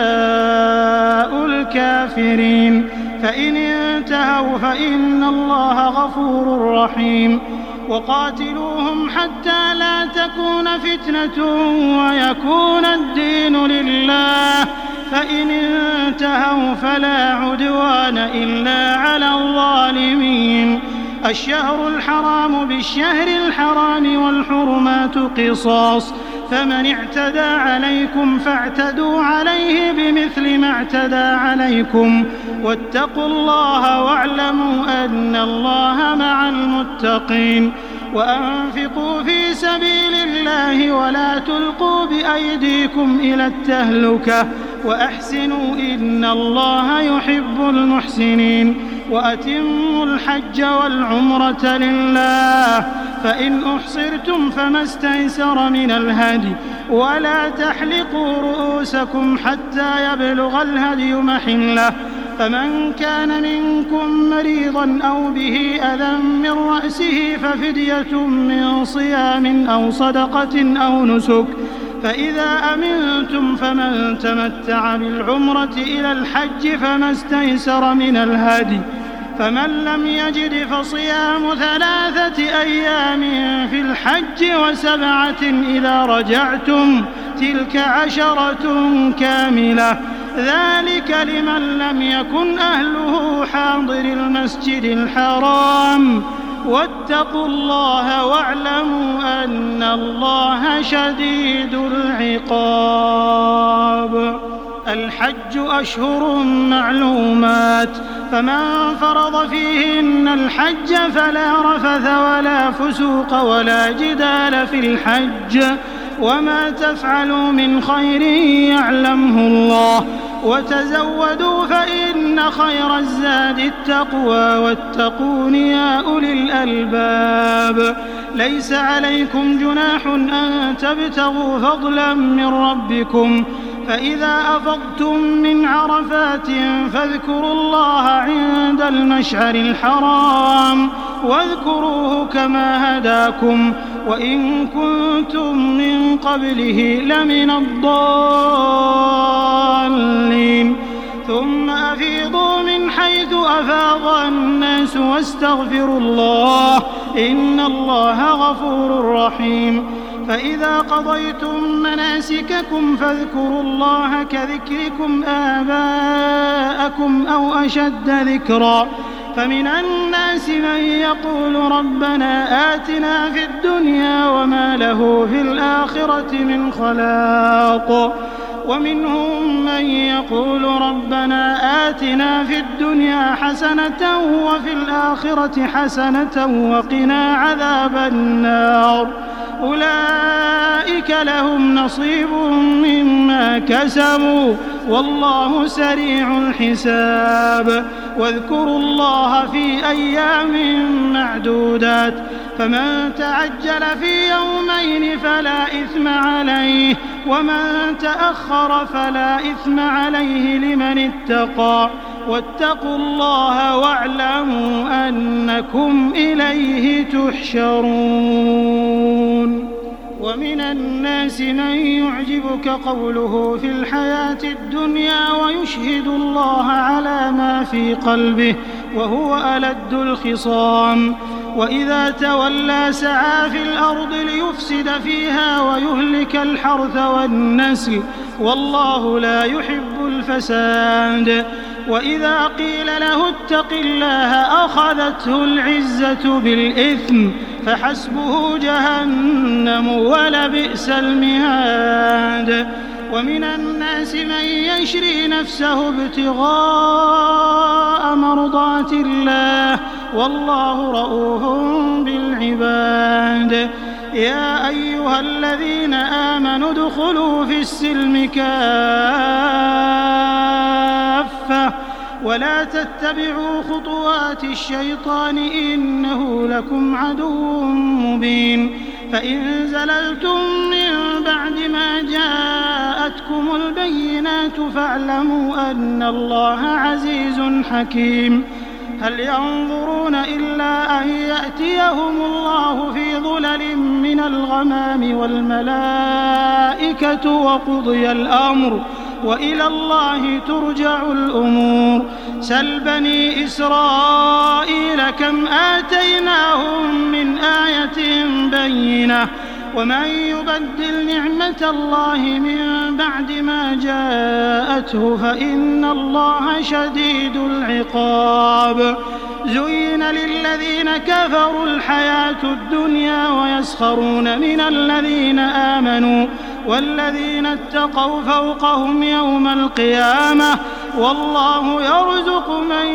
الكافرين. فإن انتهوا فإن الله غفور رحيم. وقاتلوهم حتى لا تكون فتنة ويكون الدين لله، فإن انتهوا فلا عدوان إلا على الظالمين. الشهر الحرام بالشهر الحرام والحرمات قصاص، فمن اعتدى عليكم فاعتدوا عليه بمثل ما اعتدى عليكم، واتقوا الله واعلموا أن الله مع المتقين. وأنفقوا في سبيل الله ولا تلقوا بأيديكم إلى التهلكة وأحسنوا إن الله يحب المحسنين. وأتموا الحج والعمرة لله، فإن أحصرتم فما استيسر من الهدي، ولا تحلقوا رؤوسكم حتى يبلغ الهدي محله، فمن كان منكم مريضا أو به أذى من رأسه ففدية من صيام أو صدقة أو نسك، فإذا أمنتم فمن تمتع بالعمرة إلى الحج فما استيسر من الهدي، فمن لم يجد فصيام ثلاثة أيام في الحج وسبعة إذا رجعتم، تلك عشرة كاملة، ذلك لمن لم يكن أهله حاضر المسجد الحرام. واتقوا الله واعلموا أن الله شديد العقاب. الحج أشهر معلومات، فمن فرض فيهن الحج فلا رفث ولا فسوق ولا جدال في الحج، وما تفعلوا من خير يعلمه الله، وتزودوا فإن خير الزاد التقوى، واتقون يا أولي الألباب. ليس عليكم جناح أن تبتغوا فضلا من ربكم، فإذا أفضتم من عرفات فاذكروا الله عند المشعر الحرام، واذكروه كما هداكم، وإن كنتم من قبله لمن الضالين. ثم أفيضوا من حيث أفاض الناس واستغفروا الله إن الله غفور رحيم. فإذا قضيتم مناسككم فاذكروا الله كذكركم آباءكم أو أشد ذكرا. فمن الناس من يقول ربنا آتنا في الدنيا وما له في الآخرة من خلاق، ومنهم من يقول ربنا آتنا في الدنيا حسنة وفي الآخرة حسنة وقنا عذاب النار. أولئك لهم نصيب مما كسبوا والله سريع الحساب. واذكروا الله في أيام معدودات، فمن تعجل في يومين فلا إثم عليه، ومن تأخر فلا إثم عليه لمن اتقى. واتقوا الله واعلموا أنكم إليه تحشرون. ومن الناس من يعجبك قوله في الحياة الدنيا ويشهد الله على ما في قلبه وهو ألد الخصام، وإذا تولى سعى في الأرض ليفسد فيها ويهلك الحرث والنسل والله لا يحب الفساد. وإذا قيل له اتق الله أخذته العزة بالإثم فحسبه جهنم ولبئس المهاد. ومن الناس من يشري نفسه ابتغاء مرضات الله والله رؤوف بالعباد. يا أيها الذين آمنوا ادخلوا في السلم كافة ولا تتبعوا خطوات الشيطان إنه لكم عدو مبين. فإن زللتم من بعد ما جاءتكم البينات فاعلموا أن الله عزيز حكيم. هل ينظرون إلا أن يأتيهم الله في ظلل من الغمام والملائكة وقضي الأمر وإلى الله ترجع الأمور. سل بني إسرائيل كم آتيناهم من آية بينة ومن يبدل نعمة الله من بعد ما جاءته فإن الله شديد العقاب. زين للذين كفروا الحياة الدنيا ويسخرون من الذين آمنوا والذين اتقوا فوقهم يوم القيامة والله يرزق من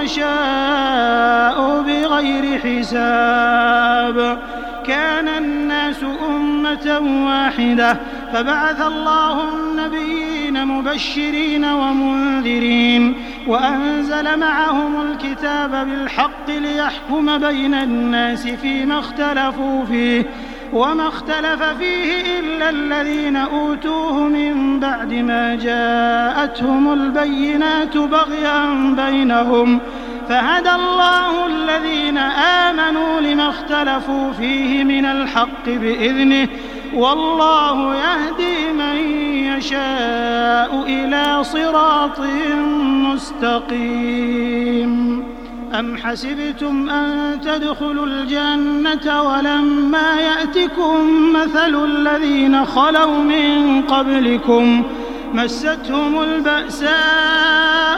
يشاء بغير حساب. كان الناس أمة واحدة فبعث الله النبيين مبشرين ومنذرين وأنزل معهم الكتاب بالحق ليحكم بين الناس فيما اختلفوا فيه وما اختلف فيه إلا الذين أوتوه من بعد ما جاءتهم البينات بغيا بينهم فهدى الله الذين آمنوا لما اختلفوا فيه من الحق بإذنه والله يهدي من يشاء إلى صراط مستقيم. أم حسبتم أن تدخلوا الجنة ولما يأتكم مثل الذين خلوا من قبلكم مستهم البأساء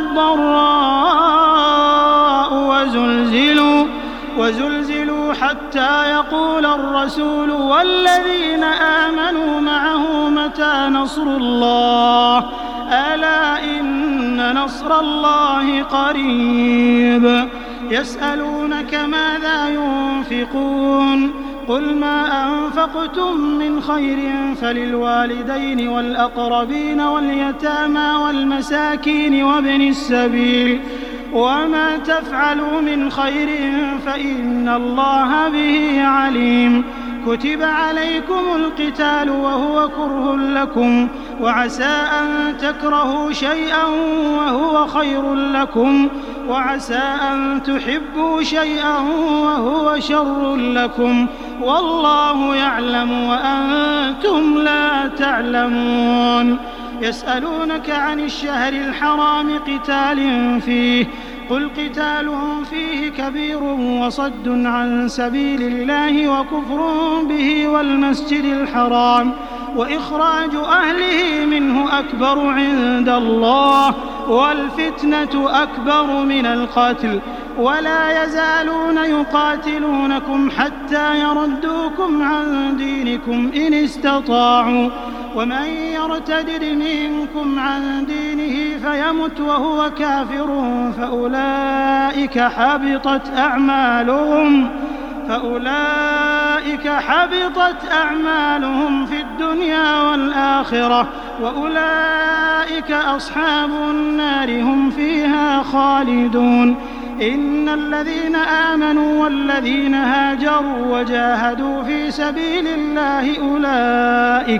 والضراء وزلزلوا وزلزلوا حتى يقول الرسول والذين آمنوا معه متى نصر الله ألا إن نصر الله قريب. يسألونك ماذا ينفقون قل ما أنفقتم من خير فللوالدين والأقربين واليتامى والمساكين وابن السبيل وما تفعلوا من خير فإن الله به عليم. كتب عليكم القتال وهو كره لكم وعسى أن تكرهوا شيئا وهو خير لكم وعسى أن تحبوا شيئا وهو شر لكم والله يعلم وأنتم لا تعلمون. يسألونك عن الشهر الحرام قتال فيه قل قتال فيه كبير وصد عن سبيل الله وكفر به والمسجد الحرام وإخراج أهله منه أكبر عند الله والفتنة أكبر من القتل ولا يزالون يقاتلونكم حتى يردوكم عن دينكم إن استطاعوا ومن يرتدد منكم عن دينه فيمت وهو كافر فأولئك حبطت أعمالهم فأولئك حبطت أعمالهم في الدنيا والآخرة وأولئك أصحاب النار هم فيها خالدون. إن الذين آمنوا والذين هاجروا وجاهدوا في سبيل الله أولئك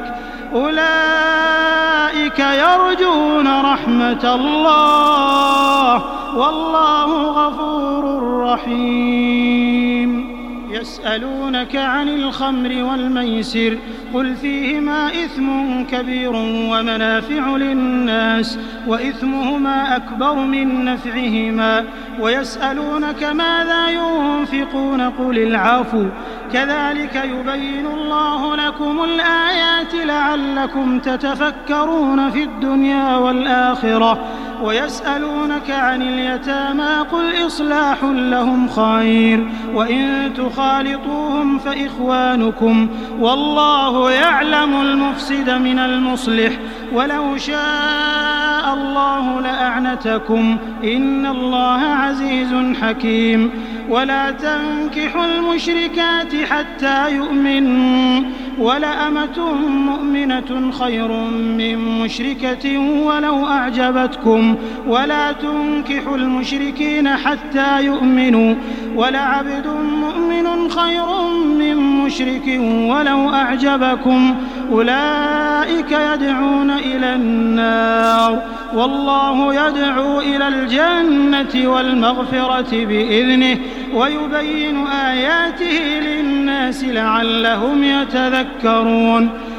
أولئك يرجون رحمة الله والله غفور رحيم. يسألونك عن الخمر والميسر قل فيهما إثم كبير ومنافع للناس وإثمهما أكبر من نفعهما ويسألونك ماذا ينفقون قل العفو كذلك يبين الله لكم الآيات لعلكم تتفكرون في الدنيا والآخرة. ويسألونك عن اليتامى قل إصلاح لهم خير وإن تخالطوهم فإخوانكم والله يعلم المفسد من المصلح ولو شاء الله لأعنتكم إن الله عزيز حكيم. ولا تنكحوا المشركات حتى يؤمنوا ولأمة مؤمنة خير من مشركة ولو أعجبتكم ولا تنكحوا المشركين حتى يؤمنوا ولعبد مؤمن خير من مشرك ولو أعجبكم أولئك يدعون إلى النار والله يدعو إلى الجنة والمغفرة بإذنه ويبين آياته للناس لعلهم يتذكرون.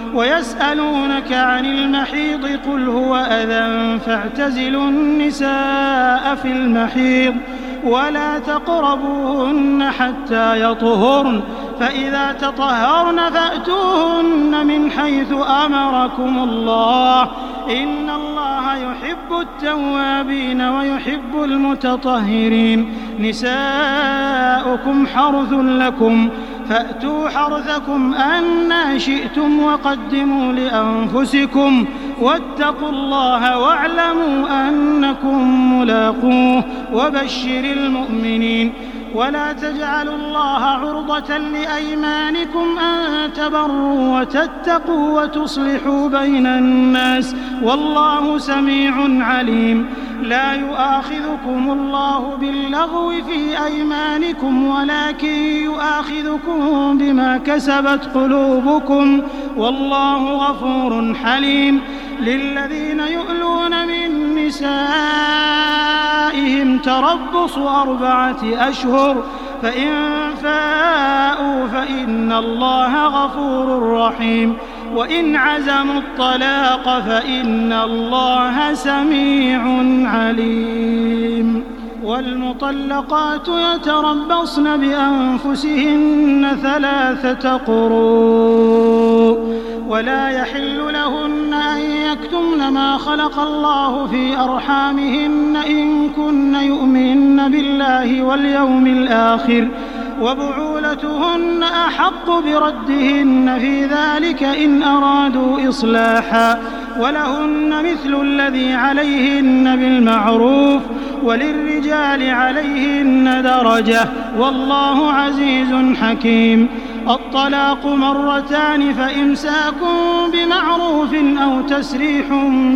ويسألونك عن المحيض قل هو أذى فاعتزلوا النساء في المحيض ولا تقربوهن حتى يطهرن فإذا تطهرن فأتوهن من حيث أمركم الله إن الله يحب التوابين ويحب المتطهرين نساؤكم حرث لكم فأتوا حرثكم أنى شئتم وقدموا لأنفسكم واتقوا الله واعلموا أنكم ملاقوه وبشر المؤمنين ولا تجعلوا الله عرضة لأيمانكم أن تبروا وتتقوا وتصلحوا بين الناس والله سميع عليم لا يؤاخذكم الله باللغو في أيمانكم ولكن يؤاخذكم بما كسبت قلوبكم والله غفور حليم للذين يؤلون من نسائهم تربص أربعة أشهر فإن فاءوا فإن الله غفور رحيم وإن عزموا الطلاق فإن الله سميع عليم والمطلقات يتربصن بأنفسهن ثلاثة قروء ولا يحل لهن أن يكتمن ما خلق الله في أرحامهن إن كن يؤمن بالله واليوم الآخر وبعولتهن أحق بردهن في ذلك إن أرادوا إصلاحا ولهن مثل الذي عليهن بالمعروف وللرجال عليهن درجة والله عزيز حكيم الطلاق مرتان فإمساك بمعروف أو تسريح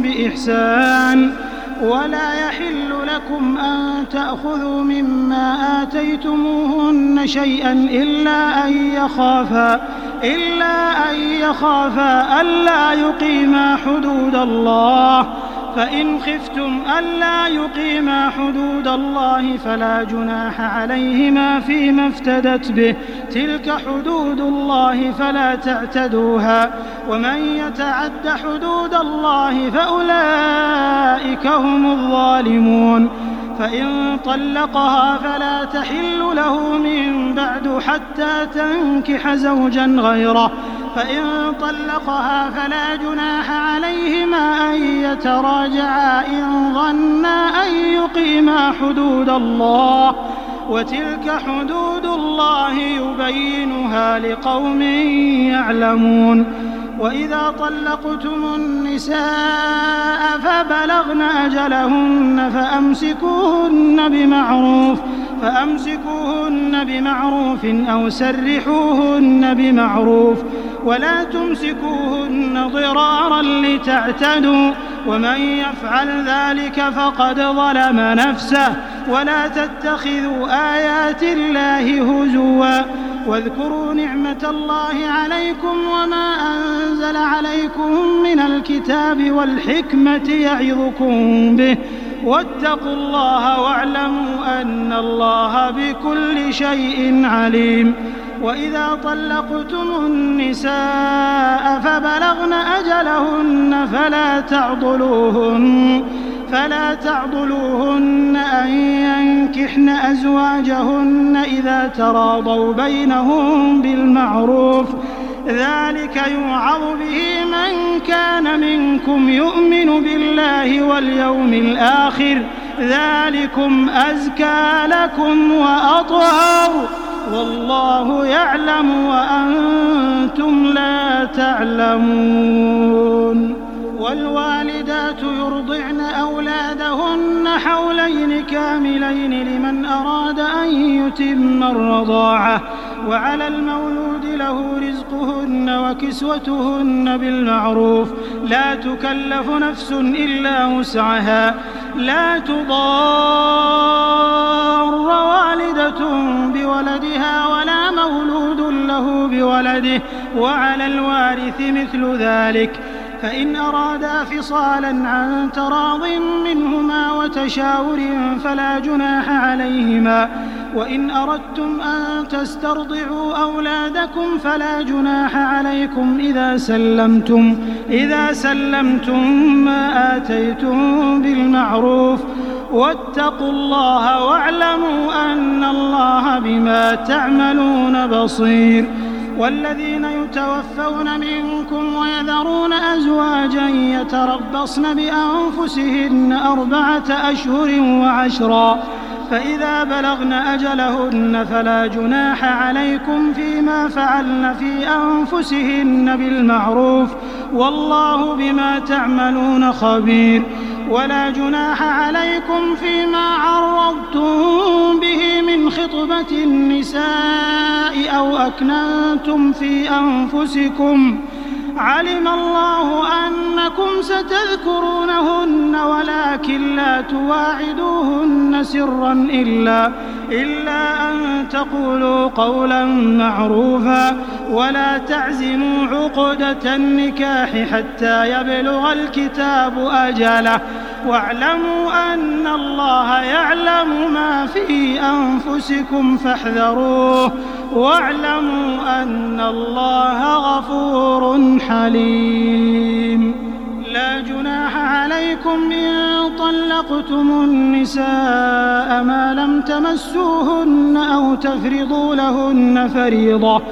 بإحسان ولا يحل لكم أن تأخذوا مما آتيتموهن شيئا إلا أن يخافا إلا أن يخافا ألا يقيما حدود الله فإن خفتم ألا يقيما حدود الله فلا جناح عليهما فيما افتدت به تلك حدود الله فلا تعتدوها ومن يتعد حدود الله فأولئك هم الظالمون فإن طلقها فلا تحل له من بعد حتى تنكح زوجا غيره فإن طلقها فلا جناح عليهما أن يتراجعا إن ظنا أن يقيما حدود الله وتلك حدود الله يبينها لقوم يعلمون وإذا طلقتم النساء فبلغن أجلهن فأمسكوهن بمعروف فأمسكوهن بمعروف أو سرحوهن بمعروف ولا تمسكوهن ضرارا لتعتدوا ومن يفعل ذلك فقد ظلم نفسه ولا تتخذوا آيات الله هزوا واذكروا نعمة الله عليكم وما أنزل عليكم من الكتاب والحكمة يعظكم به واتقوا الله واعلموا أن الله بكل شيء عليم وإذا طلقتم النساء فبلغن أجلهن فلا تعضلوهن فلا تعضلوهن أن ينكحن أزواجهن إذا تراضوا بينهم بالمعروف ذلك يوعظ به من كان منكم يؤمن بالله واليوم الآخر ذلكم أزكى لكم وأطهر والله يعلم وأنتم لا تعلمون والوالدات يرضعن أولادهن حولين كاملين لمن أراد أن يتم الرضاعة وعلى المولود له رزقهن وكسوتهن بالمعروف لا تكلف نفس إلا وسعها لا تضار والدة بولدها ولا مولود له بولده وعلى الوارث مثل ذلك فإن أرادا فصالا عن تراض منهما وتشاور فلا جناح عليهما، وإن أردتم أن تسترضعوا أولادكم فلا جناح عليكم إذا سلمتم إذا سلمتم ما آتيتم بالمعروف، واتقوا الله واعلموا أن الله بما تعملون بصير. والذين يتوفون منكم ويذرون أزواجا يتربصن بأنفسهن أربعة أشهر وعشرا، فإذا بلغن أجلهن فلا جناح عليكم فيما فعلن في أنفسهن بالمعروف، والله بما تعملون خبير. ولا جناح عليكم فيما عرضتم به من خطبة النساء أو أكننتم في أنفسكم، علم الله أنكم ستذكرونهن ولكن لا تواعدوهن سرا إلا, إلا أن تقولوا قولا معروفا، ولا تعزموا عقدة النكاح حتى يبلغ الكتاب أجله، واعلموا أن الله يعلم ما في أنفسكم فاحذروه، واعلموا أن الله غفور حليم. لا جناح عليكم إن طلقتم النساء ما لم تمسوهن أو تفرضوا لهن فريضة،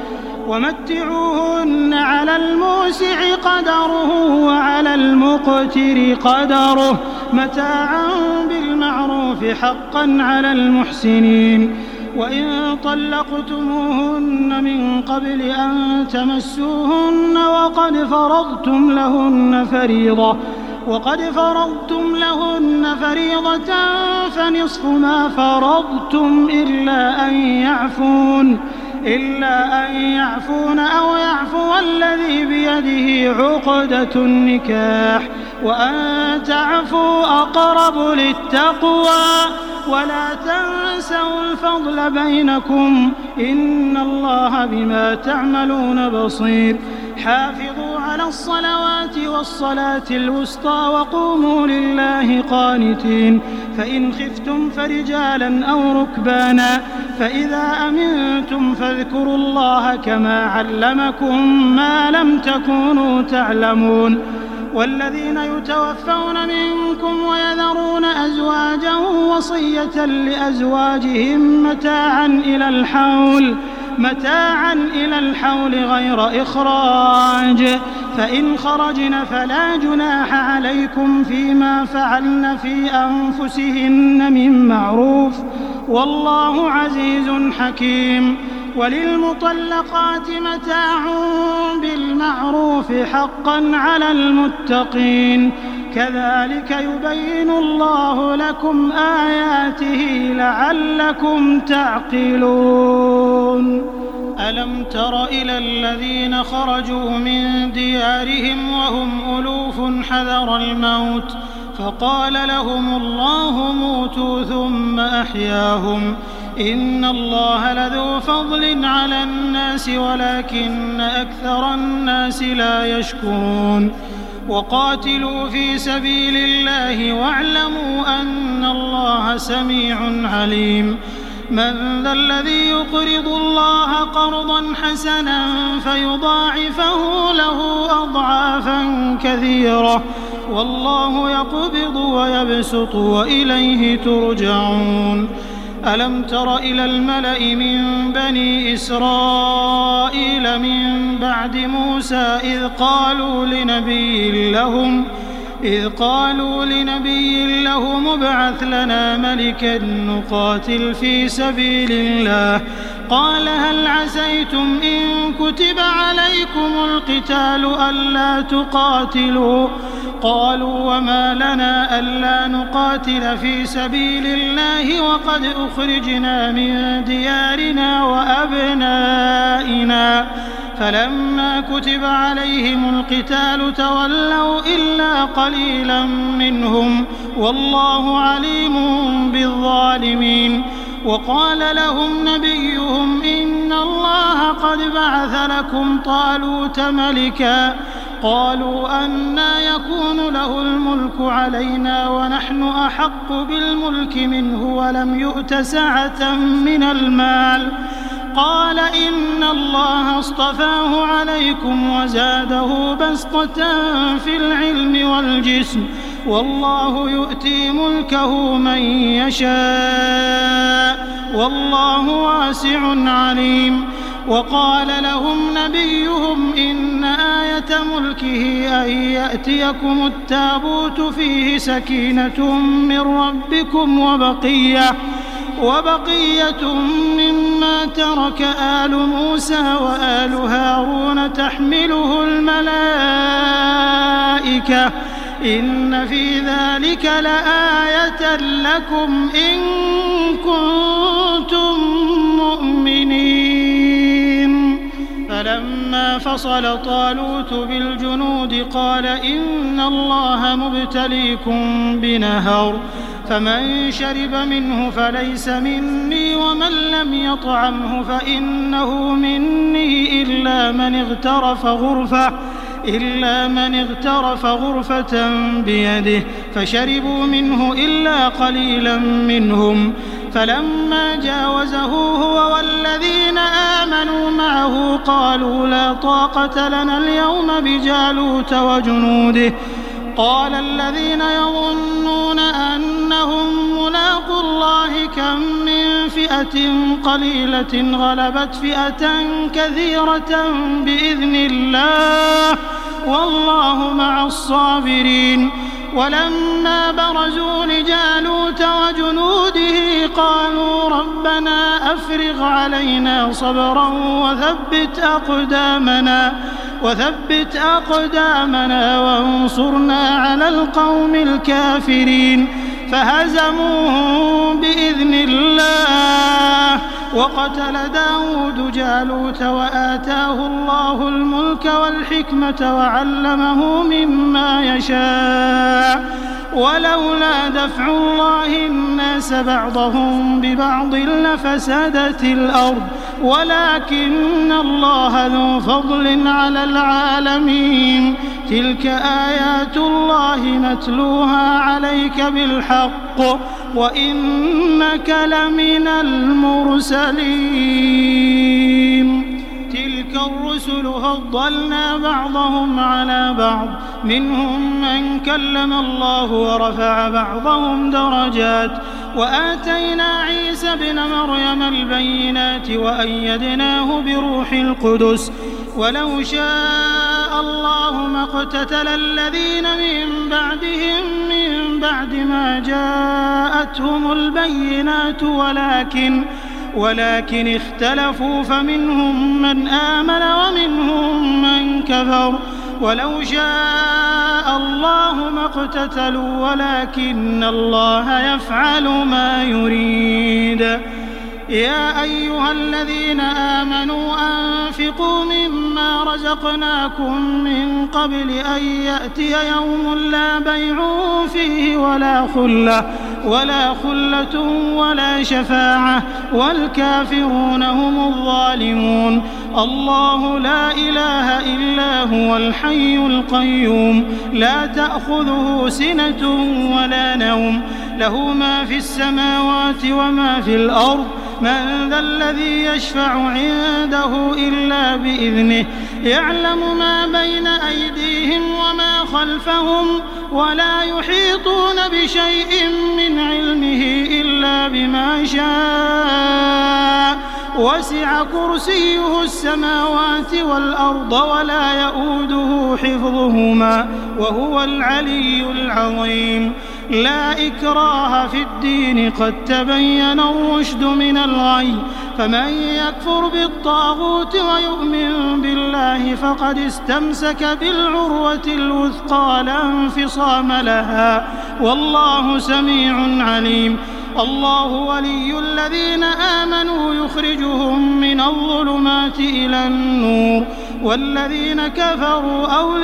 ومتعوهن على الموسع قدره وعلى المقتر قدره متاعا بالمعروف حقا على المحسنين. وإن طلقتموهن من قبل أن تمسوهن وقد فرضتم لهن فريضة وقد فرضتم لهن فريضة فنصف ما فرضتم إلا أن يعفون إلا أن يعفون أو يعفو الذي بيده عقدة النكاح، وأن تعفوا أقرب للتقوى، ولا تنسوا الفضل بينكم إن الله بما تعملون بصير. حافظوا على الصلوات والصلاة الوسطى وقوموا لله قانتين، فإن خفتم فرجالا أو ركبانا، فإذا أمنتم فاذكروا الله كما علمكم ما لم تكونوا تعلمون. والذين يتوفون منكم ويذرون أزواجا وصية لأزواجهم متاعا إلى الحول متاعا إلى الحول غير إخراج، فإن خرجن فلا جناح عليكم فيما فعلن في أنفسهن من معروف، والله عزيز حكيم. وللمطلقات متاع بالمعروف حقا على المتقين، كذلك يبين الله لكم آياته لعلكم تعقلون. ألم تر إلى الذين خرجوا من ديارهم وهم ألوف حذر الموت فقال لهم الله موتوا ثم أحياهم، إن الله لذو فضل على الناس ولكن أكثر الناس لا يشكرون. وقاتلوا في سبيل الله واعلموا أن الله سميع عليم. من ذا الذي يقرض الله قرضا حسنا فيضاعفه له أضعافا كثيرة، والله يقبض ويبسط وإليه ترجعون. ألم تر إلى الملأ من بني إسرائيل من بعد موسى إذ قالوا لنبي لهم إذ قالوا لنبي لهم ابعث لنا ملكا نقاتل في سبيل الله، قال هل عسيتم إن كتب عليكم القتال ألا تقاتلوا؟ قالوا وما لنا ألا نقاتل في سبيل الله وقد أخرجنا من ديارنا وأبنائنا، فلما كتب عليهم القتال تولوا إلا قليلا منهم، والله عليم بالظالمين. وقال لهم نبيهم إن الله قد بعث لكم طالوت ملكا قالوا أنى يكون له الملك علينا ونحن أحق بالملك منه ولم يؤت سعة من المال. قال إن الله اصطفاه عليكم وزاده بسطة في العلم والجسم والله يؤتي ملكه من يشاء والله واسع عليم. وقال لهم نبيهم إن آية ملكه أن يأتيكم التابوت فيه سكينة من ربكم وبقية وبقية مما ترك آل موسى وآل هارون تحمله الملائكة إن في ذلك لآية لكم إن كنتم مؤمنين. فلما فصل طالوت بالجنود قال إن الله مبتليكم بنهر فمن شرب منه فليس مني ومن لم يطعمه فإنه مني إلا من اغترف غرفة إلا من اغترف غرفة بيده فشربوا منه إلا قليلا منهم. فلما جاوزه هو والذين آمنوا معه قالوا لا طاقة لنا اليوم بجالوت وجنوده. قال الذين يظنون أنهم ملاقو الله كم من فئة قليلة غلبت فئة كثيرة بإذن الله والله مع الصابرين. ولما برزوا لجالوت وجنوده قالوا ربنا أفرغ علينا صبرا وثبت أقدامنا وثبت أقدامنا وانصرنا على القوم الكافرين. فهزموهم بإذن الله وقتل داود جالوت وآتاه الله الملك والحكمة وعلمه مما يشاء ولولا دفع الله الناس بعضهم ببعض لفسدت الأرض ولكن الله ذو فضل على العالمين. تلك آيات الله نتلوها عليك بالحق وإنك لمن المرسلين. تلك الرسل فضلنا بعضهم على بعض منهم من كلم الله ورفع بعضهم درجات وآتينا عيسى ابن مريم البينات وأيدناه بروح القدس ولو شاء الله ما اقتتل الذين من بعدهم من بعد ما جاءتهم البينات ولكن ولكن اختلفوا فمنهم من آمن ومنهم من كفر ولو شاء الله ما اقتتلوا ولكن الله يفعل ما يريد. يا أيها الذين آمنوا أنفقوا مما رزقناكم من قبل أن يأتي يوم لا بيع فيه ولا خلة ولا خلة ولا شفاعة والكافرون هم الظالمون. الله لا إله إلا هو الحي القيوم لا تأخذه سنة ولا نوم له ما في السماوات وما في الأرض من ذا الذي يشفع عنده إلا بإذنه يعلم ما بين أيديهم وما خلفهم ولا يحيطون بشيء من علمه إلا بما شاء وسع كرسيه السماوات والأرض ولا يؤوده حفظهما وهو العلي العظيم. لا إكراه في الدين قد تبين الرشد من الغي فمن يكفر بالطاغوت ويؤمن بالله فقد استمسك بالعروة الوثقى لا انفصام لها والله سميع عليم. الله ولي الذين آمنوا يخرجهم من الظلمات إلى النور والذين كفروا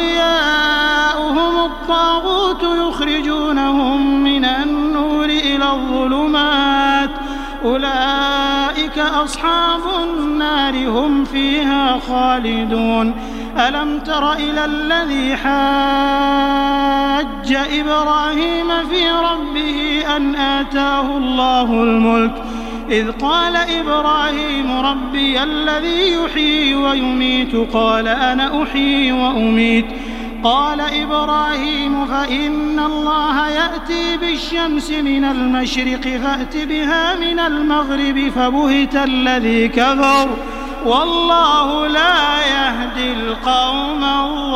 أولياؤهم الطاغوت يخرجونهم من النور إلى الظلمات أولئك أصحاب النار هم فيها خالدون. ألم تر إلى الذي حاج إبراهيم في ربه أن آتاه الله الملك إذ قال إبراهيم ربي الذي يحيي ويميت قال أنا أحيي وأميت قال إبراهيم فإن الله يأتي بالشمس من المشرق فأت بها من المغرب فبهت الذي كفر والله لا يهدي القوم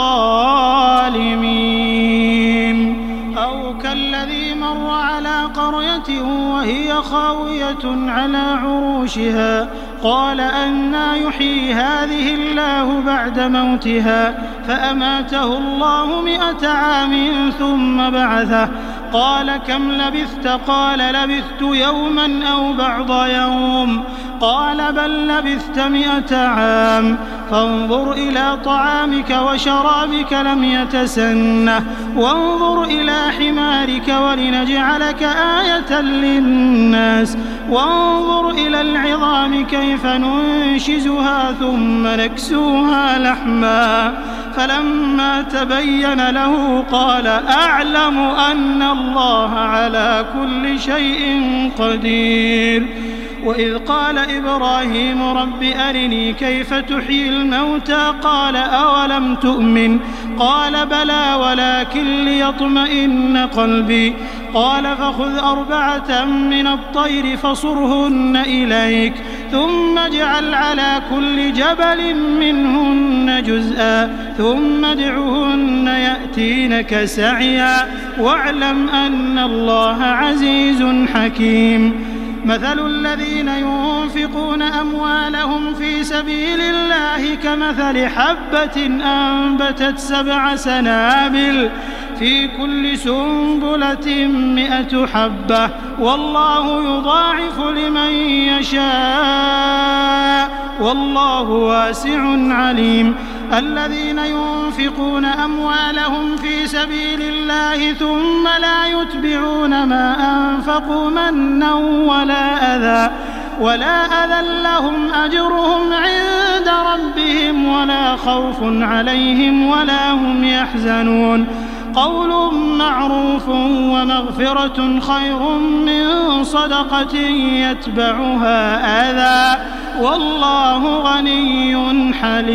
الظالمين. أو كالذي مر على قرية وهي خاوية على عروشها قال أنى يحيي هذه الله بعد موتها فأماته الله مئة عام ثم بعثه قال كم لبثت قال لبثت يوما أو بعض يوم قال بل لبثت مئة عام فانظر إلى طعامك وشرابك لم يتسنه وانظر إلى حمارك ولنجعلك آية للناس وانظر إلى العظام كيف ننشزها ثم نكسوها لحما فلما تبين له قال أعلم أن الله على كل شيء قدير. وإذ قال إبراهيم رب أرني كيف تحيي الموتى قال أولم تؤمن قال بلى ولكن ليطمئن قلبي قال فخذ أربعة من الطير فصرهن إليك ثم اجعل على كل جبل منهن جزءا ثم ادعهن يأتينك سعيا واعلم أن الله عزيز حكيم. مثل الذين ينفقون أموالهم في سبيل الله كمثل حبة أنبتت سبع سنابل في كل سنبلة مئة حبة والله يضاعف لمن يشاء والله واسع عليم. الذين ينفقون أموالهم في سبيل الله ثم لا يتبعون ما أنفقوا منا ولا أذى ولا أذى لهم أجرهم عند ربهم ولا خوف عليهم ولا هم يحزنون. قول معروف ومغفرة خير من صدقة يتبعها أذى والله غني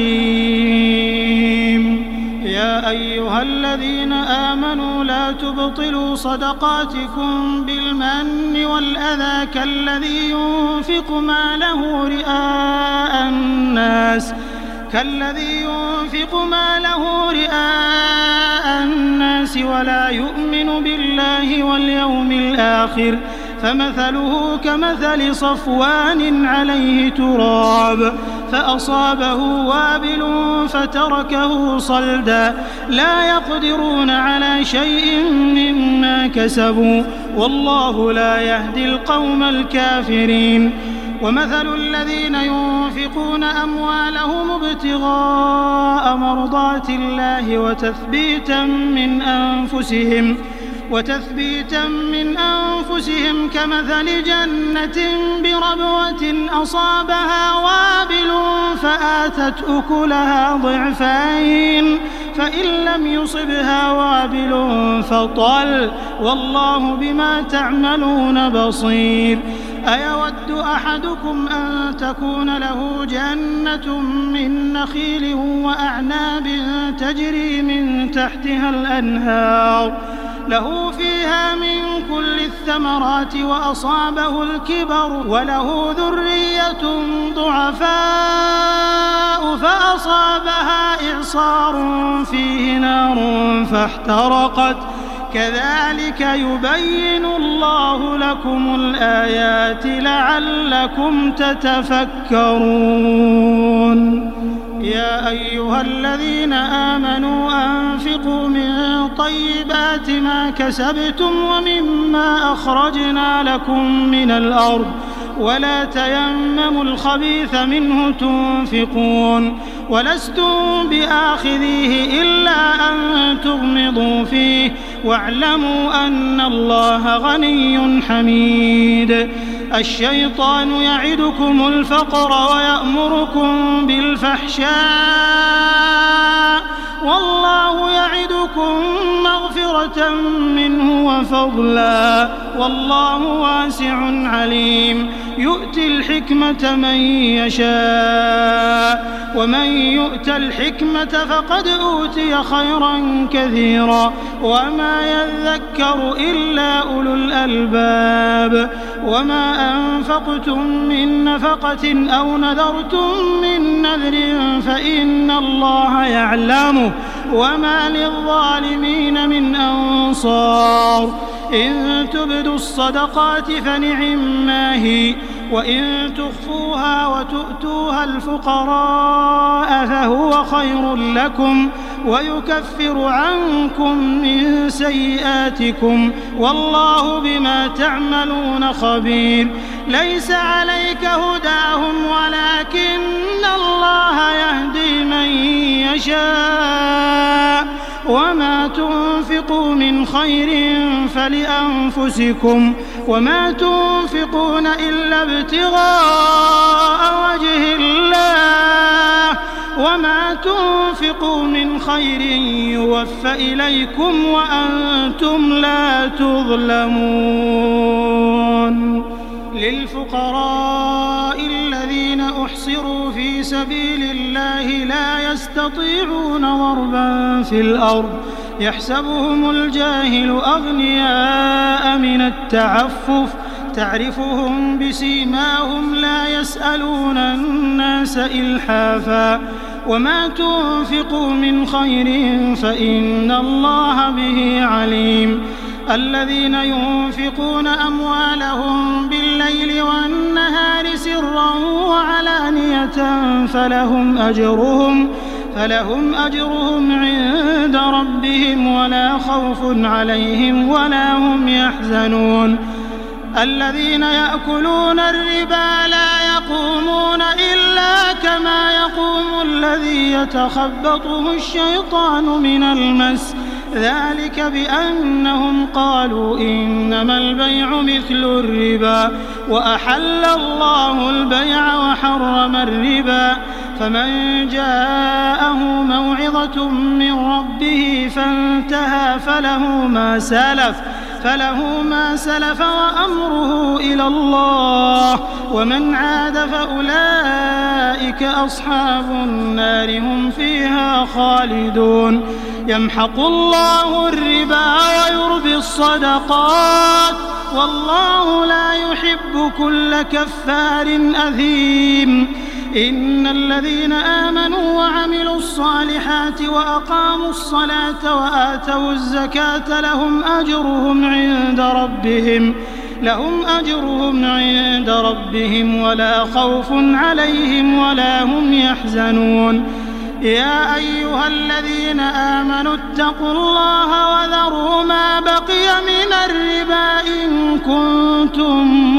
حليم. يا أيها الذين آمنوا لا تبطلوا صدقاتكم بالمن والأذى كالذي ينفق ماله رئاء الناس كالذي ينفق ماله رئاء الناس ولا يؤمن بالله واليوم الآخر فمثله كمثل صفوان عليه تراب فأصابه وابل فتركه صلدا لا يقدرون على شيء مما كسبوا والله لا يهدي القوم الكافرين. ومثل الذين ينفقون أموالهم ابتغاء مرضات الله وتثبيتا من أنفسهم وتثبيتا من أنفسهم كمثل جنة بربوة أصابها وابل فآتت أكلها ضعفين فإن لم يصبها وابل فطل والله بما تعملون بصير. أيود أحدكم أن تكون له جنة من نخيل وأعناب تجري من تحتها الأنهار له فيها من كل الثمرات وأصابه الكبر وله ذرية ضعفاء فأصابها إعصار فيه نار فاحترقت كذلك يبين الله لكم الآيات لعلكم تتفكرون. يا أيها الذين آمنوا أنفقوا من طيبات ما كسبتم ومما أخرجنا لكم من الأرض ولا تيمموا الخبيث منه تنفقون ولستم بآخذيه إلا أن تغمضوا فيه واعلموا أن الله غني حميد. الشيطان يعدكم الفقر ويأمركم بالفحشاء والله يعدكم مغفرة منه وفضلا والله واسع عليم يؤتي الحكمة من يشاء ومن يؤت الحكمة فقد أوتي خيرا كثيرا وما يذكر إلا أولو الألباب وما أنفقتم من نفقة أو نذرتم من نذر فإن الله يعلمه وما للظالمين من أنصار إن تبدوا الصدقات فنعما هي وإن تخفوها وتؤتوها الفقراء فهو خير لكم ويكفر عنكم من سيئاتكم والله بما تعملون خبير ليس عليك هداهم ولكن الله يهدي من يشاء وما تنفقوا من خير فلأنفسكم وما تنفقون إلا ابتغاء وجه الله وما تنفقوا من خير يوفى إليكم وأنتم لا تظلمون للفقراء الذين أحصروا في سبيل الله لا يستطيعون ضربا في الأرض يحسبهم الجاهل أغنياء من التعفف تعرفهم بسيماهم لا يسألون الناس إلحافا وما تنفقوا من خير فإن الله به عليم الذين ينفقون أموالهم بالليل والنهار سرا وعلانية فلهم أجرهم فلهم أجرهم عند ربهم ولا خوف عليهم ولا هم يحزنون الذين يأكلون الربا لا يقومون إلا كما يقوم الذي يتخبطه الشيطان من المس ذلك بأنهم قالوا إنما البيع مثل الربا وأحل الله البيع وحرم الربا فمن جاءه موعظة من ربه فانتهى فله ما سلف فله ما سلف وأمره إلى الله ومن عاد فأولئك أصحاب النار هم فيها خالدون يمحق الله الربا ويربي الصدقات والله لا يحب كل كفار أثيم إن الذين آمنوا وعملوا الصالحات وأقاموا الصلاة وآتوا الزكاة لهم أجرهم عند ربهم لهم أجرهم عند ربهم ولا خوف عليهم ولا هم يحزنون يا أيها الذين آمنوا اتقوا الله وذروا ما بقي من الربا إن كنتم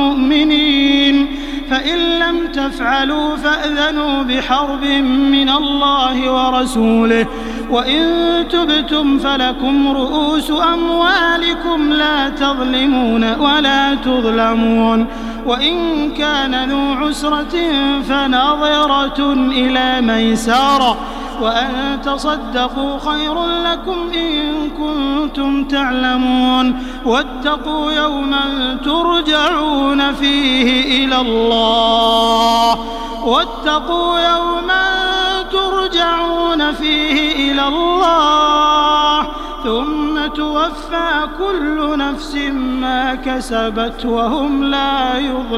مؤمنين فإن لم تفعلوا فأذنوا بحرب من الله ورسوله وإن تبتم فلكم رؤوس أموالكم لا تظلمون ولا تظلمون وإن كان ذو عسرة فنظرة إلى ميسرة وأن تصدقوا خير لكم إن كنتم تعلمون واتقوا يوما ترجعون فيه إلى الله واتقوا يوما ترجعون فيه إلى الله ثم توفى كل نفس ما كسبت وهم لا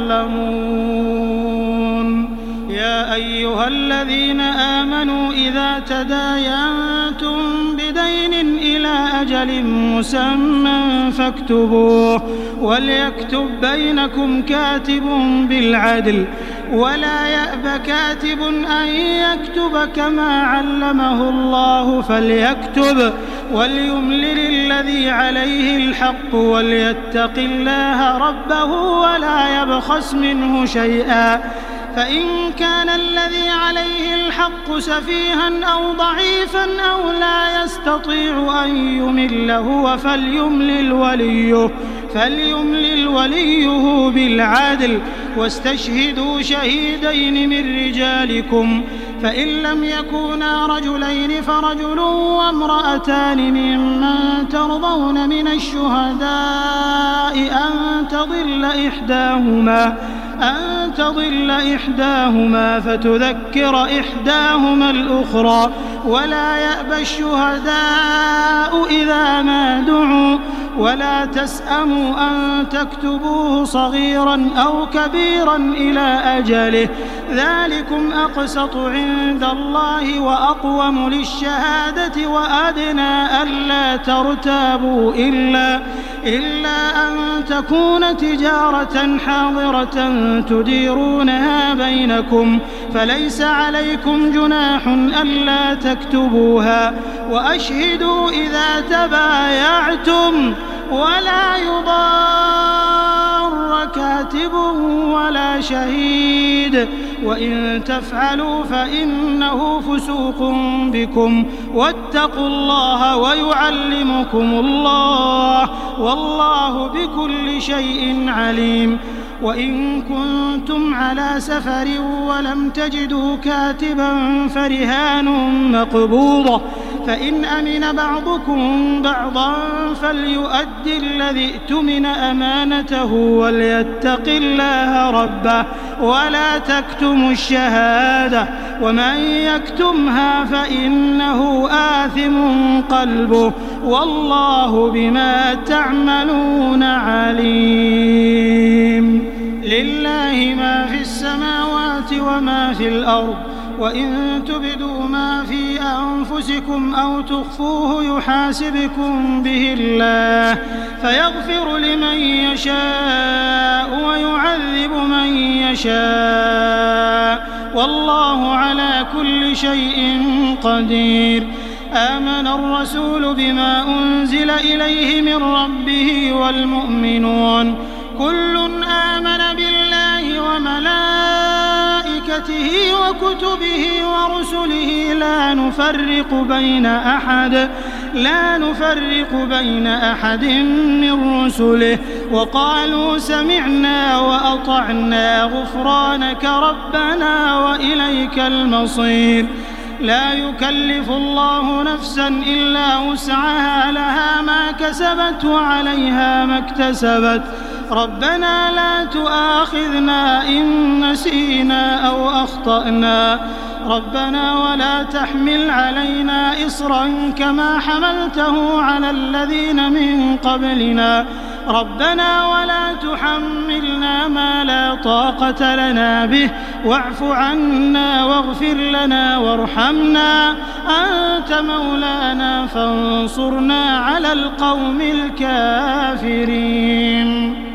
يظلمون يا أيها الذين آمنوا إذا تداينتم بدين إلى أجل مسمى فاكتبوه وليكتب بينكم كاتب بالعدل ولا يأب كاتب أن يكتب كما علمه الله فليكتب وليملل الذي عليه الحق وليتق الله ربه ولا يبخس منه شيئا فإن كان الذي عليه الحق سفيها أو ضعيفا أو لا يستطيع أن يمل هو فليملل وليه فليملل وليه بالعدل واستشهدوا شهيدين من رجالكم فإن لم يكونا رجلين فرجل وامرأتان ممن ترضون من الشهداء أن تضل إحداهما أن تضل إحداهما فتذكر إحداهما الأخرى ولا يأبى الشهداء إذا ما دعوا ولا تسأموا أن تكتبوه صغيرا أو كبيرا إلى أجله ذلكم أقسط عند الله وأقوم للشهادة وأدنى ألا ترتابوا إلا, إلا أن تكون تجارة حاضرة تديرونها بينكم فليس عليكم جناح ألا تكتبوها وأشهدوا إذا تبايعتم ولا يضار كاتب ولا شهيد وإن تفعلوا فإنه فسوق بكم واتقوا الله ويعلمكم الله والله بكل شيء عليم وإن كنتم على سفر ولم تجدوا كاتبا فرهان مقبوضة فإن أمن بعضكم بعضا فليؤد الذي ائتمن أمانته وليتق الله ربه ولا تكتموا الشهادة ومن يكتمها فإنه آثم قلبه والله بما تعملون عليم لله ما في السماوات وما في الأرض وإن تبدوا ما في أنفسكم أو تخفوه يحاسبكم به الله فيغفر لمن يشاء ويعذب من يشاء والله على كل شيء قدير آمن الرسول بما أنزل إليه من ربه والمؤمنون كل آمن بالله وملائكته وكتبه ورسله لا نفرق بين أحد لا نفرق بين أحد من رسله وقالوا سمعنا وأطعنا غفرانك ربنا وإليك المصير لا يكلف الله نفسا إلا وسعها لها ما كسبت وعليها ما اكتسبت ربنا لا تؤاخذنا إن نسينا أو أخطأنا ربنا ولا تحمل علينا إصرا كما حملته على الذين من قبلنا ربنا ولا تحملنا ما لا طاقة لنا به واعف عنا واغفر لنا وارحمنا أنت مولانا فانصرنا على القوم الكافرين